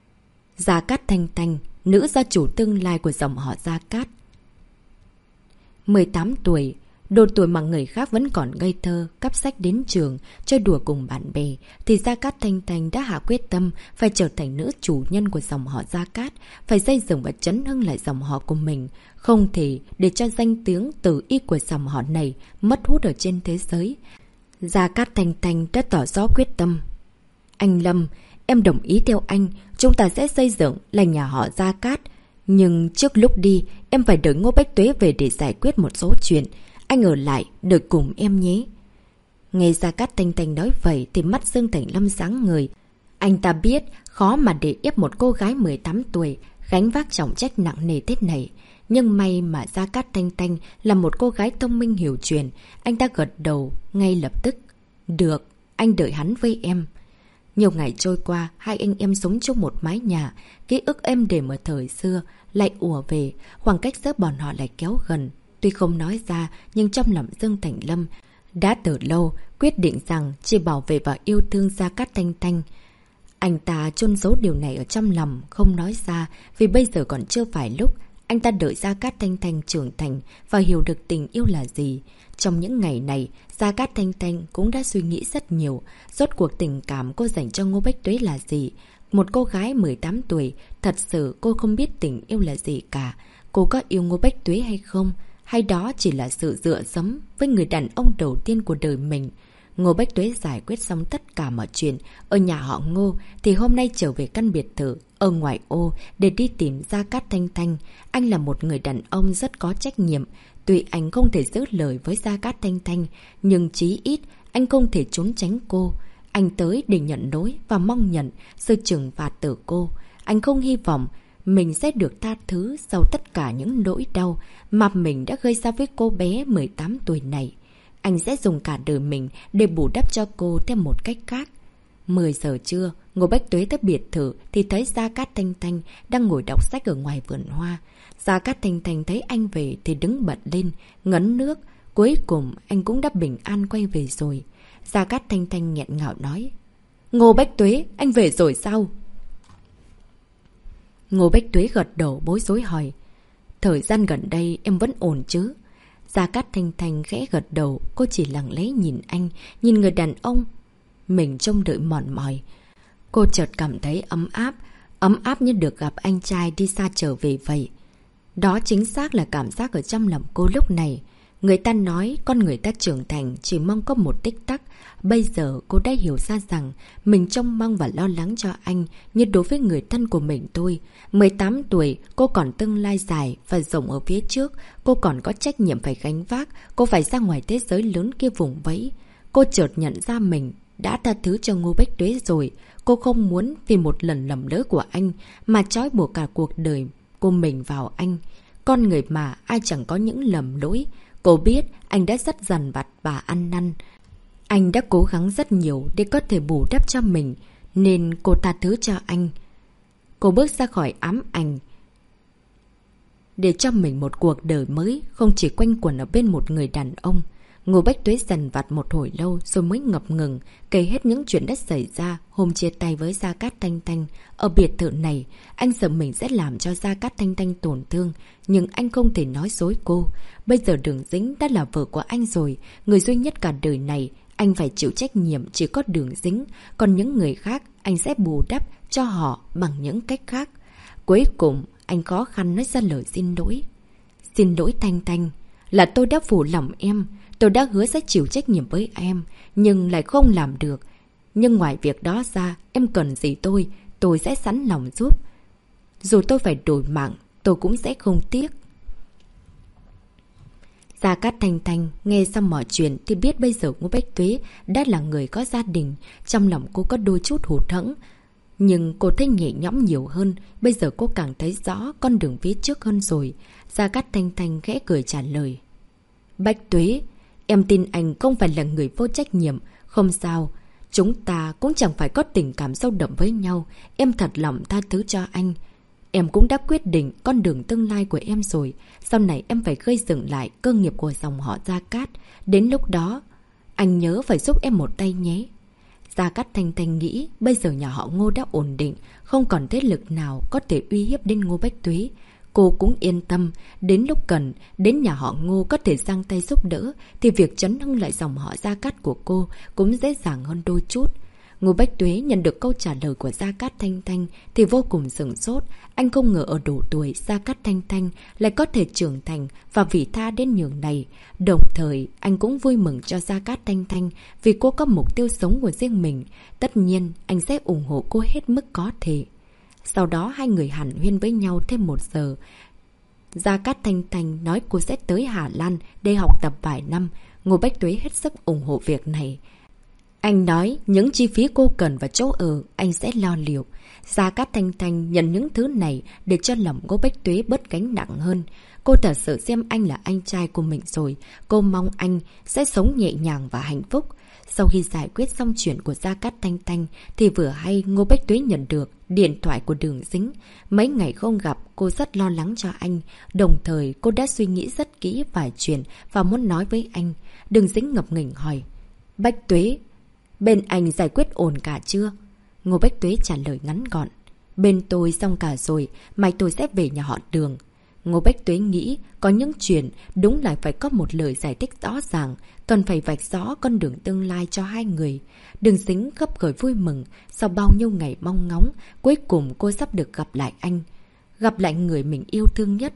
Gia Cát Thanh Thanh, nữ gia chủ tương lai của dòng họ Gia Cát. mười tám tuổi, độ tuổi mà người khác vẫn còn ngây thơ, cắp sách đến trường, chơi đùa cùng bạn bè, thì Gia Cát Thanh Thanh đã hạ quyết tâm phải trở thành nữ chủ nhân của dòng họ Gia Cát, phải xây dựng và chấn hưng lại dòng họ của mình. Không thể để cho danh tiếng từ y của dòng họ này mất hút ở trên thế giới. Gia Cát Thanh Thanh đã tỏ rõ quyết tâm. Anh Lâm, em đồng ý theo anh, chúng ta sẽ xây dựng là nhà họ Gia Cát. Nhưng trước lúc đi, em phải đợi Ngô Bách Tuế về để giải quyết một số chuyện. Anh ở lại, đợi cùng em nhé. Nghe Gia Cát Thanh Thanh nói vậy thì mắt Dương Thành Lâm sáng ngời. Anh ta biết khó mà để ép một cô gái mười tám tuổi gánh vác trọng trách nặng nề thế này. Nhưng may mà Gia Cát Thanh Thanh là một cô gái thông minh hiểu chuyện. Anh ta gật đầu ngay lập tức. Được, anh đợi hắn với em. Nhiều ngày trôi qua, hai anh em sống chung một mái nhà. Ký ức êm đềm ở thời xưa lại ùa về, khoảng cách giữa bọn họ lại kéo gần. Tuy không nói ra, nhưng trong lòng Dương Thành Lâm đã từ lâu quyết định rằng chỉ bảo vệ và yêu thương Gia Cát Thanh Thanh. Anh ta chôn giấu điều này ở trong lòng, không nói ra, vì bây giờ còn chưa phải lúc. Anh ta đợi Gia Cát Thanh Thanh trưởng thành và hiểu được tình yêu là gì. Trong những ngày này, Gia Cát Thanh Thanh cũng đã suy nghĩ rất nhiều. Rốt cuộc tình cảm cô dành cho Ngô Bách Tuế là gì? Một cô gái mười tám tuổi, thật sự cô không biết tình yêu là gì cả. Cô có yêu Ngô Bách Tuế hay không? Hay đó chỉ là sự dựa dẫm với người đàn ông đầu tiên của đời mình? Ngô Bách Tuế giải quyết xong tất cả mọi chuyện ở nhà họ Ngô thì hôm nay trở về căn biệt thự ở ngoại ô để đi tìm Gia Cát Thanh Thanh. Anh là một người đàn ông rất có trách nhiệm. Tuy anh không thể giữ lời với Gia Cát Thanh Thanh, nhưng chí ít anh không thể trốn tránh cô. Anh tới để nhận lỗi và mong nhận sự trừng phạt từ cô. Anh không hy vọng mình sẽ được tha thứ sau tất cả những nỗi đau mà mình đã gây ra với cô bé mười tám tuổi này. Anh sẽ dùng cả đời mình để bù đắp cho cô theo một cách khác. mười giờ trưa, Ngô Bách Tuế tới biệt thự thì thấy Gia Cát Thanh Thanh đang ngồi đọc sách ở ngoài vườn hoa. Gia Cát Thanh Thanh thấy anh về thì đứng bật lên, ngấn nước. Cuối cùng anh cũng đã bình an quay về rồi. Gia Cát Thanh Thanh nghẹn ngào nói: Ngô Bách Tuế, anh về rồi sao? Ngô Bách Tuế gật đầu bối rối hỏi: Thời gian gần đây em vẫn ổn chứ? Gia Cát Thanh Thanh khẽ gật đầu, cô chỉ lặng lẽ nhìn anh, nhìn người đàn ông mình trông đợi mòn mỏi. Cô chợt cảm thấy ấm áp, ấm áp như được gặp anh trai đi xa trở về vậy. Đó chính xác là cảm giác ở trong lòng cô lúc này. Người ta nói con người ta trưởng thành chỉ mong có một tích tắc. Bây giờ cô đã hiểu ra rằng mình trông mong và lo lắng cho anh như đối với người thân của mình thôi. mười tám tuổi, cô còn tương lai dài và rộng ở phía trước. Cô còn có trách nhiệm phải gánh vác. Cô phải ra ngoài thế giới lớn kia vùng vẫy. Cô chợt nhận ra mình đã tha thứ cho Ngô Bách Tuế rồi. Cô không muốn vì một lần lầm lỡ của anh mà trói buộc cả cuộc đời của mình vào anh. Con người mà ai chẳng có những lầm lỗi. Cô biết anh đã rất dằn vặt và ăn năn. Anh đã cố gắng rất nhiều để có thể bù đắp cho mình, nên cô tha thứ cho anh. Cô bước ra khỏi ám ảnh để cho mình một cuộc đời mới, không chỉ quanh quẩn ở bên một người đàn ông. Ngô Bách Tuế dằn vặt một hồi lâu rồi mới ngập ngừng kể hết những chuyện đã xảy ra hôm chia tay với Gia Cát Thanh Thanh. Ở biệt thự này, anh sợ mình sẽ làm cho Gia Cát Thanh Thanh tổn thương, nhưng anh không thể nói dối cô. Bây giờ Đường Dĩnh đã là vợ của anh rồi, người duy nhất cả đời này. Anh phải chịu trách nhiệm chỉ có Đường Dĩnh, còn những người khác anh sẽ bù đắp cho họ bằng những cách khác. Cuối cùng, anh khó khăn nói ra lời xin lỗi. Xin lỗi Thanh Thanh, là tôi đã phụ lòng em. Tôi đã hứa sẽ chịu trách nhiệm với em, nhưng lại không làm được. Nhưng ngoài việc đó ra, em cần gì tôi, tôi sẽ sẵn lòng giúp. Dù tôi phải đổi mạng, tôi cũng sẽ không tiếc. Gia Cát Thanh Thanh nghe xong mọi chuyện thì biết bây giờ Ngô Bách Tuế đã là người có gia đình. Trong lòng cô có đôi chút hụt hẫng, nhưng cô thấy nhẹ nhõm nhiều hơn. Bây giờ cô càng thấy rõ con đường phía trước hơn rồi. Gia Cát Thanh Thanh khẽ cười trả lời: Bách Tuế, em tin anh không phải là người vô trách nhiệm. Không sao, chúng ta cũng chẳng phải có tình cảm sâu đậm với nhau. Em thật lòng tha thứ cho anh. Em cũng đã quyết định con đường tương lai của em rồi. Sau này em phải gây dựng lại cơ nghiệp của dòng họ Gia Cát. Đến lúc đó, anh nhớ phải giúp em một tay nhé. Gia Cát Thanh Thanh nghĩ bây giờ nhà họ Ngô đã ổn định, không còn thế lực nào có thể uy hiếp đến Ngô Bách Tuế. Cô cũng yên tâm, đến lúc cần, đến nhà họ Ngô có thể giang tay giúp đỡ, thì việc trấn hưng lại dòng họ Gia Cát của cô cũng dễ dàng hơn đôi chút. Ngô Bách Tuế nhận được câu trả lời của Gia Cát Thanh Thanh thì vô cùng sửng sốt. Anh không ngờ ở độ tuổi Gia Cát Thanh Thanh lại có thể trưởng thành và vị tha đến nhường này. Đồng thời, anh cũng vui mừng cho Gia Cát Thanh Thanh vì cô có mục tiêu sống của riêng mình. Tất nhiên, anh sẽ ủng hộ cô hết mức có thể. Sau đó hai người hàn huyên với nhau thêm một giờ. Gia Cát Thanh Thanh nói cô sẽ tới Hà Lan để học tập vài năm. Ngô Bách Tuế hết sức ủng hộ việc này. Anh nói những chi phí cô cần và chỗ ở anh sẽ lo liệu. Gia Cát Thanh Thanh nhận những thứ này để cho lòng Ngô Bách Tuế bớt gánh nặng hơn. Cô thật sự xem anh là anh trai của mình rồi. Cô mong anh sẽ sống nhẹ nhàng và hạnh phúc. Sau khi giải quyết xong chuyện của Gia Cát Thanh Thanh thì vừa hay Ngô Bách Tuế nhận được điện thoại của Đường Dĩnh. Mấy ngày không gặp, cô rất lo lắng cho anh. Đồng thời cô đã suy nghĩ rất kỹ vài chuyện và muốn nói với anh. Đường Dĩnh ngập ngừng hỏi: Bách Tuế, bên anh giải quyết ổn cả chưa? Ngô Bách Tuế trả lời ngắn gọn: Bên tôi xong cả rồi, mai tôi sẽ về nhà họ Đường. Ngô Bách Tuế nghĩ có những chuyện đúng là phải có một lời giải thích rõ ràng, cần phải vạch rõ con đường tương lai cho hai người. Đường Sính gấp gởi vui mừng, sau bao nhiêu ngày mong ngóng, cuối cùng cô sắp được gặp lại anh. Gặp lại người mình yêu thương nhất.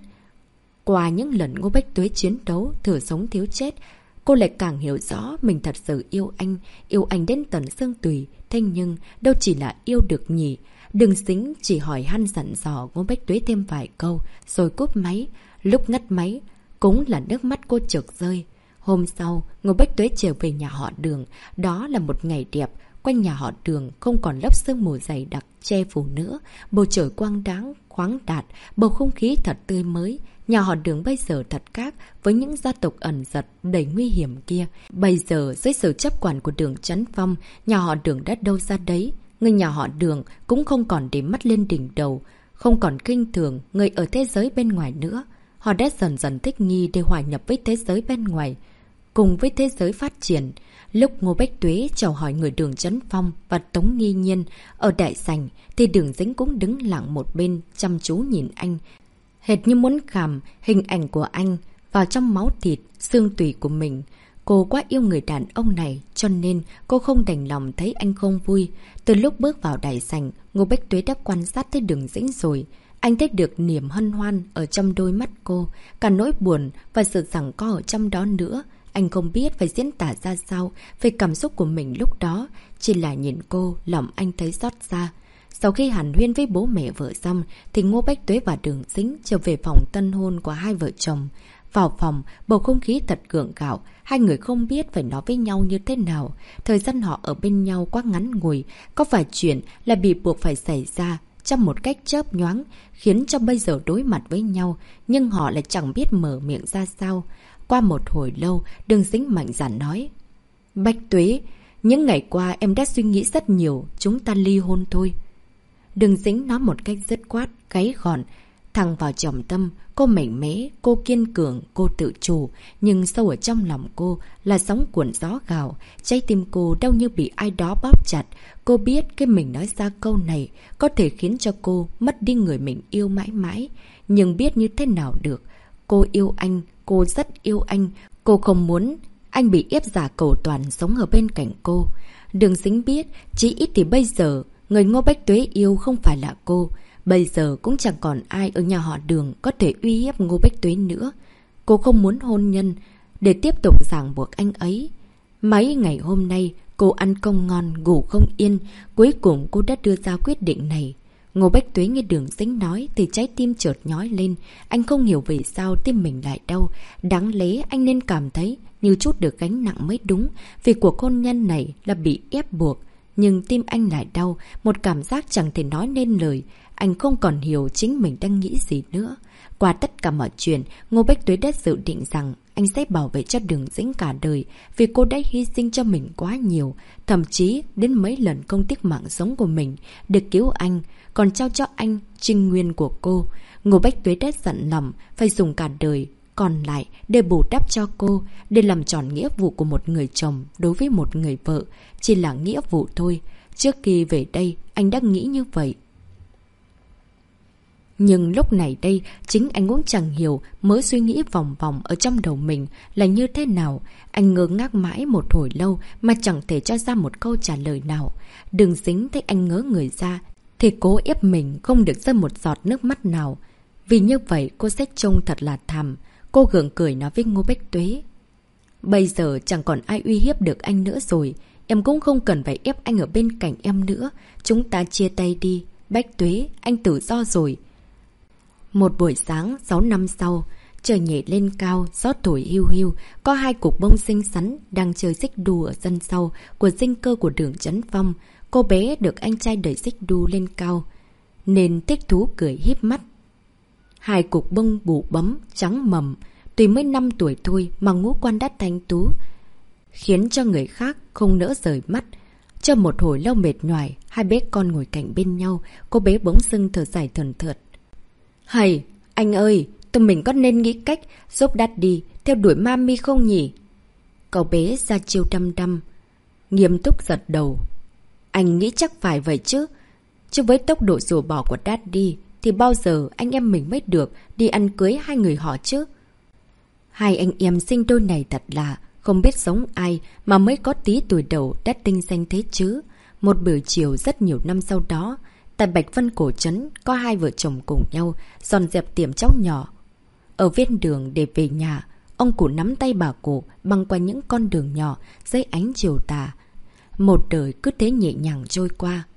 Qua những lần Ngô Bách Tuế chiến đấu, thử sống thiếu chết, cô lại càng hiểu rõ mình thật sự yêu anh, yêu anh đến tận xương tùy. Thế nhưng, đâu chỉ là yêu được nhỉ? Đường Sính chỉ hỏi han dặn dò Ngô Bách Tuế thêm vài câu, rồi cúp máy. Lúc ngắt máy, cũng là nước mắt cô trượt rơi. Hôm sau, Ngô Bách Tuế trở về nhà họ Đường. Đó là một ngày đẹp. Quanh nhà họ Đường không còn lớp sương mù dày đặc che phủ nữa. Bầu trời quang đáng, khoáng đạt, bầu không khí thật tươi mới. Nhà họ Đường bây giờ thật khác với những gia tộc ẩn giật đầy nguy hiểm kia. Bây giờ dưới sự chấp quản của Đường Chấn Phong, nhà họ Đường đã đâu ra đấy. Người nhà họ Đường cũng không còn để mắt lên đỉnh đầu, không còn kinh thường người ở thế giới bên ngoài nữa. Họ đã dần dần thích nghi để hòa nhập với thế giới bên ngoài, cùng với thế giới phát triển. Lúc Ngô Bách Tuế chào hỏi người Đường Chấn Phong và Tống Nghi Nhiên ở đại sảnh, thì Đường Dính cũng đứng lặng một bên chăm chú nhìn anh, hệt như muốn khảm hình ảnh của anh vào trong máu thịt, xương tủy của mình. Cô quá yêu người đàn ông này, cho nên cô không đành lòng thấy anh không vui. Từ lúc bước vào đại sảnh, Ngô Bách Tuế đã quan sát thấy Đường Dĩnh rồi. Anh thấy được niềm hân hoan ở trong đôi mắt cô, cả nỗi buồn và sự giằng co ở trong đó nữa. Anh không biết phải diễn tả ra sao về cảm xúc của mình lúc đó, chỉ là nhìn cô, lòng anh thấy xót xa. Sau khi hàn huyên với bố mẹ vợ xong, thì Ngô Bách Tuế và Đường Dĩnh trở về phòng tân hôn của hai vợ chồng. Vào phòng, bầu không khí thật gượng gạo, hai người không biết phải nói với nhau như thế nào. Thời gian họ ở bên nhau quá ngắn ngủi, có vài chuyện là bị buộc phải xảy ra trong một cách chớp nhoáng, khiến cho bây giờ đối mặt với nhau, nhưng họ lại chẳng biết mở miệng ra sao. Qua một hồi lâu, Đường Dĩnh mạnh dạn nói: Bách Tuế, những ngày qua em đã suy nghĩ rất nhiều, chúng ta ly hôn thôi. Đường Dĩnh nói một cách dứt khoát, gáy gọn, thẳng vào trọng tâm. Cô mạnh mẽ, cô kiên cường, cô tự chủ, nhưng sâu ở trong lòng cô là sóng cuộn gió gào. Trái tim cô đau như bị ai đó bóp chặt. Cô biết cái mình nói ra câu này có thể khiến cho cô mất đi người mình yêu mãi mãi, nhưng biết như thế nào được. Cô yêu anh, cô rất yêu anh. Cô không muốn anh bị ép giả cầu toàn sống ở bên cạnh cô. Đường Dĩnh biết, chỉ ít thì bây giờ người Ngô Bách Tuế yêu không phải là cô. Bây giờ cũng chẳng còn ai ở nhà họ Đường có thể uy hiếp Ngô Bách Tuế nữa. Cô không muốn hôn nhân để tiếp tục ràng buộc anh ấy. Mấy ngày hôm nay, cô ăn không ngon, ngủ không yên. Cuối cùng cô đã đưa ra quyết định này. Ngô Bách Tuế nghe Đường Dĩnh nói thì trái tim chợt nhói lên. Anh không hiểu vì sao tim mình lại đau. Đáng lẽ anh nên cảm thấy như chút được gánh nặng mới đúng, vì cuộc hôn nhân này là bị ép buộc. Nhưng tim anh lại đau, một cảm giác chẳng thể nói nên lời. Anh không còn hiểu chính mình đang nghĩ gì nữa. Qua tất cả mọi chuyện, Ngô Bách Tuế đã dự định rằng anh sẽ bảo vệ cho Đường Dĩnh cả đời, vì cô đã hy sinh cho mình quá nhiều, thậm chí đến mấy lần không tiếc mạng sống của mình để cứu anh, còn trao cho anh trinh nguyên của cô. Ngô Bách Tuế đã dặn lòng phải dùng cả đời còn lại để bù đắp cho cô, để làm tròn nghĩa vụ của một người chồng đối với một người vợ. Chỉ là nghĩa vụ thôi. Trước khi về đây, anh đã nghĩ như vậy. Nhưng lúc này đây, chính anh cũng chẳng hiểu mới suy nghĩ vòng vòng ở trong đầu mình là như thế nào. Anh ngơ ngác mãi một hồi lâu mà chẳng thể cho ra một câu trả lời nào. Đường Dĩnh thấy anh ngớ người ra thì cố ép mình không được rơi một giọt nước mắt nào, vì như vậy cô sẽ trông thật là thảm. Cô gượng cười nói với Ngô Bách Tuế: Bây giờ chẳng còn ai uy hiếp được anh nữa rồi. Em cũng không cần phải ép anh ở bên cạnh em nữa. Chúng ta chia tay đi. Bách Tuế, anh tự do rồi. Một buổi sáng, sáu năm sau, trời nhẹ lên cao, gió thổi hiu hiu. Có hai cục bông xinh xắn đang chơi xích đu ở sân sau của dinh cơ của Đường Chấn Phong. Cô bé được anh trai đẩy xích đu lên cao nên thích thú cười híp mắt. Hai cục bông bụ bấm, trắng mầm, tuy mới năm tuổi thôi mà ngũ quan đã thanh tú, khiến cho người khác không nỡ rời mắt. Cho một hồi lâu mệt nhoài, hai bé con ngồi cạnh bên nhau. Cô bé bỗng dưng thở dài thườn thượt: Hay, anh ơi, tụi mình có nên nghĩ cách giúp Daddy theo đuổi Mami không nhỉ? Cậu bé ra chiêu đăm đăm, nghiêm túc gật đầu. Anh nghĩ chắc phải vậy chứ. Chứ với tốc độ rùa bò của Daddy thì bao giờ anh em mình mới được đi ăn cưới hai người họ chứ? Hai anh em sinh đôi này thật là không biết sống ai mà mới có tí tuổi đầu đã tinh danh thế chứ. Một buổi chiều rất nhiều năm sau đó, tại Bạch Vân Cổ Trấn có hai vợ chồng cùng nhau dọn dẹp tiệm cháu nhỏ. Ở ven đường để về nhà, ông cụ nắm tay bà cụ băng qua những con đường nhỏ dưới ánh chiều tà. Một đời cứ thế nhẹ nhàng trôi qua.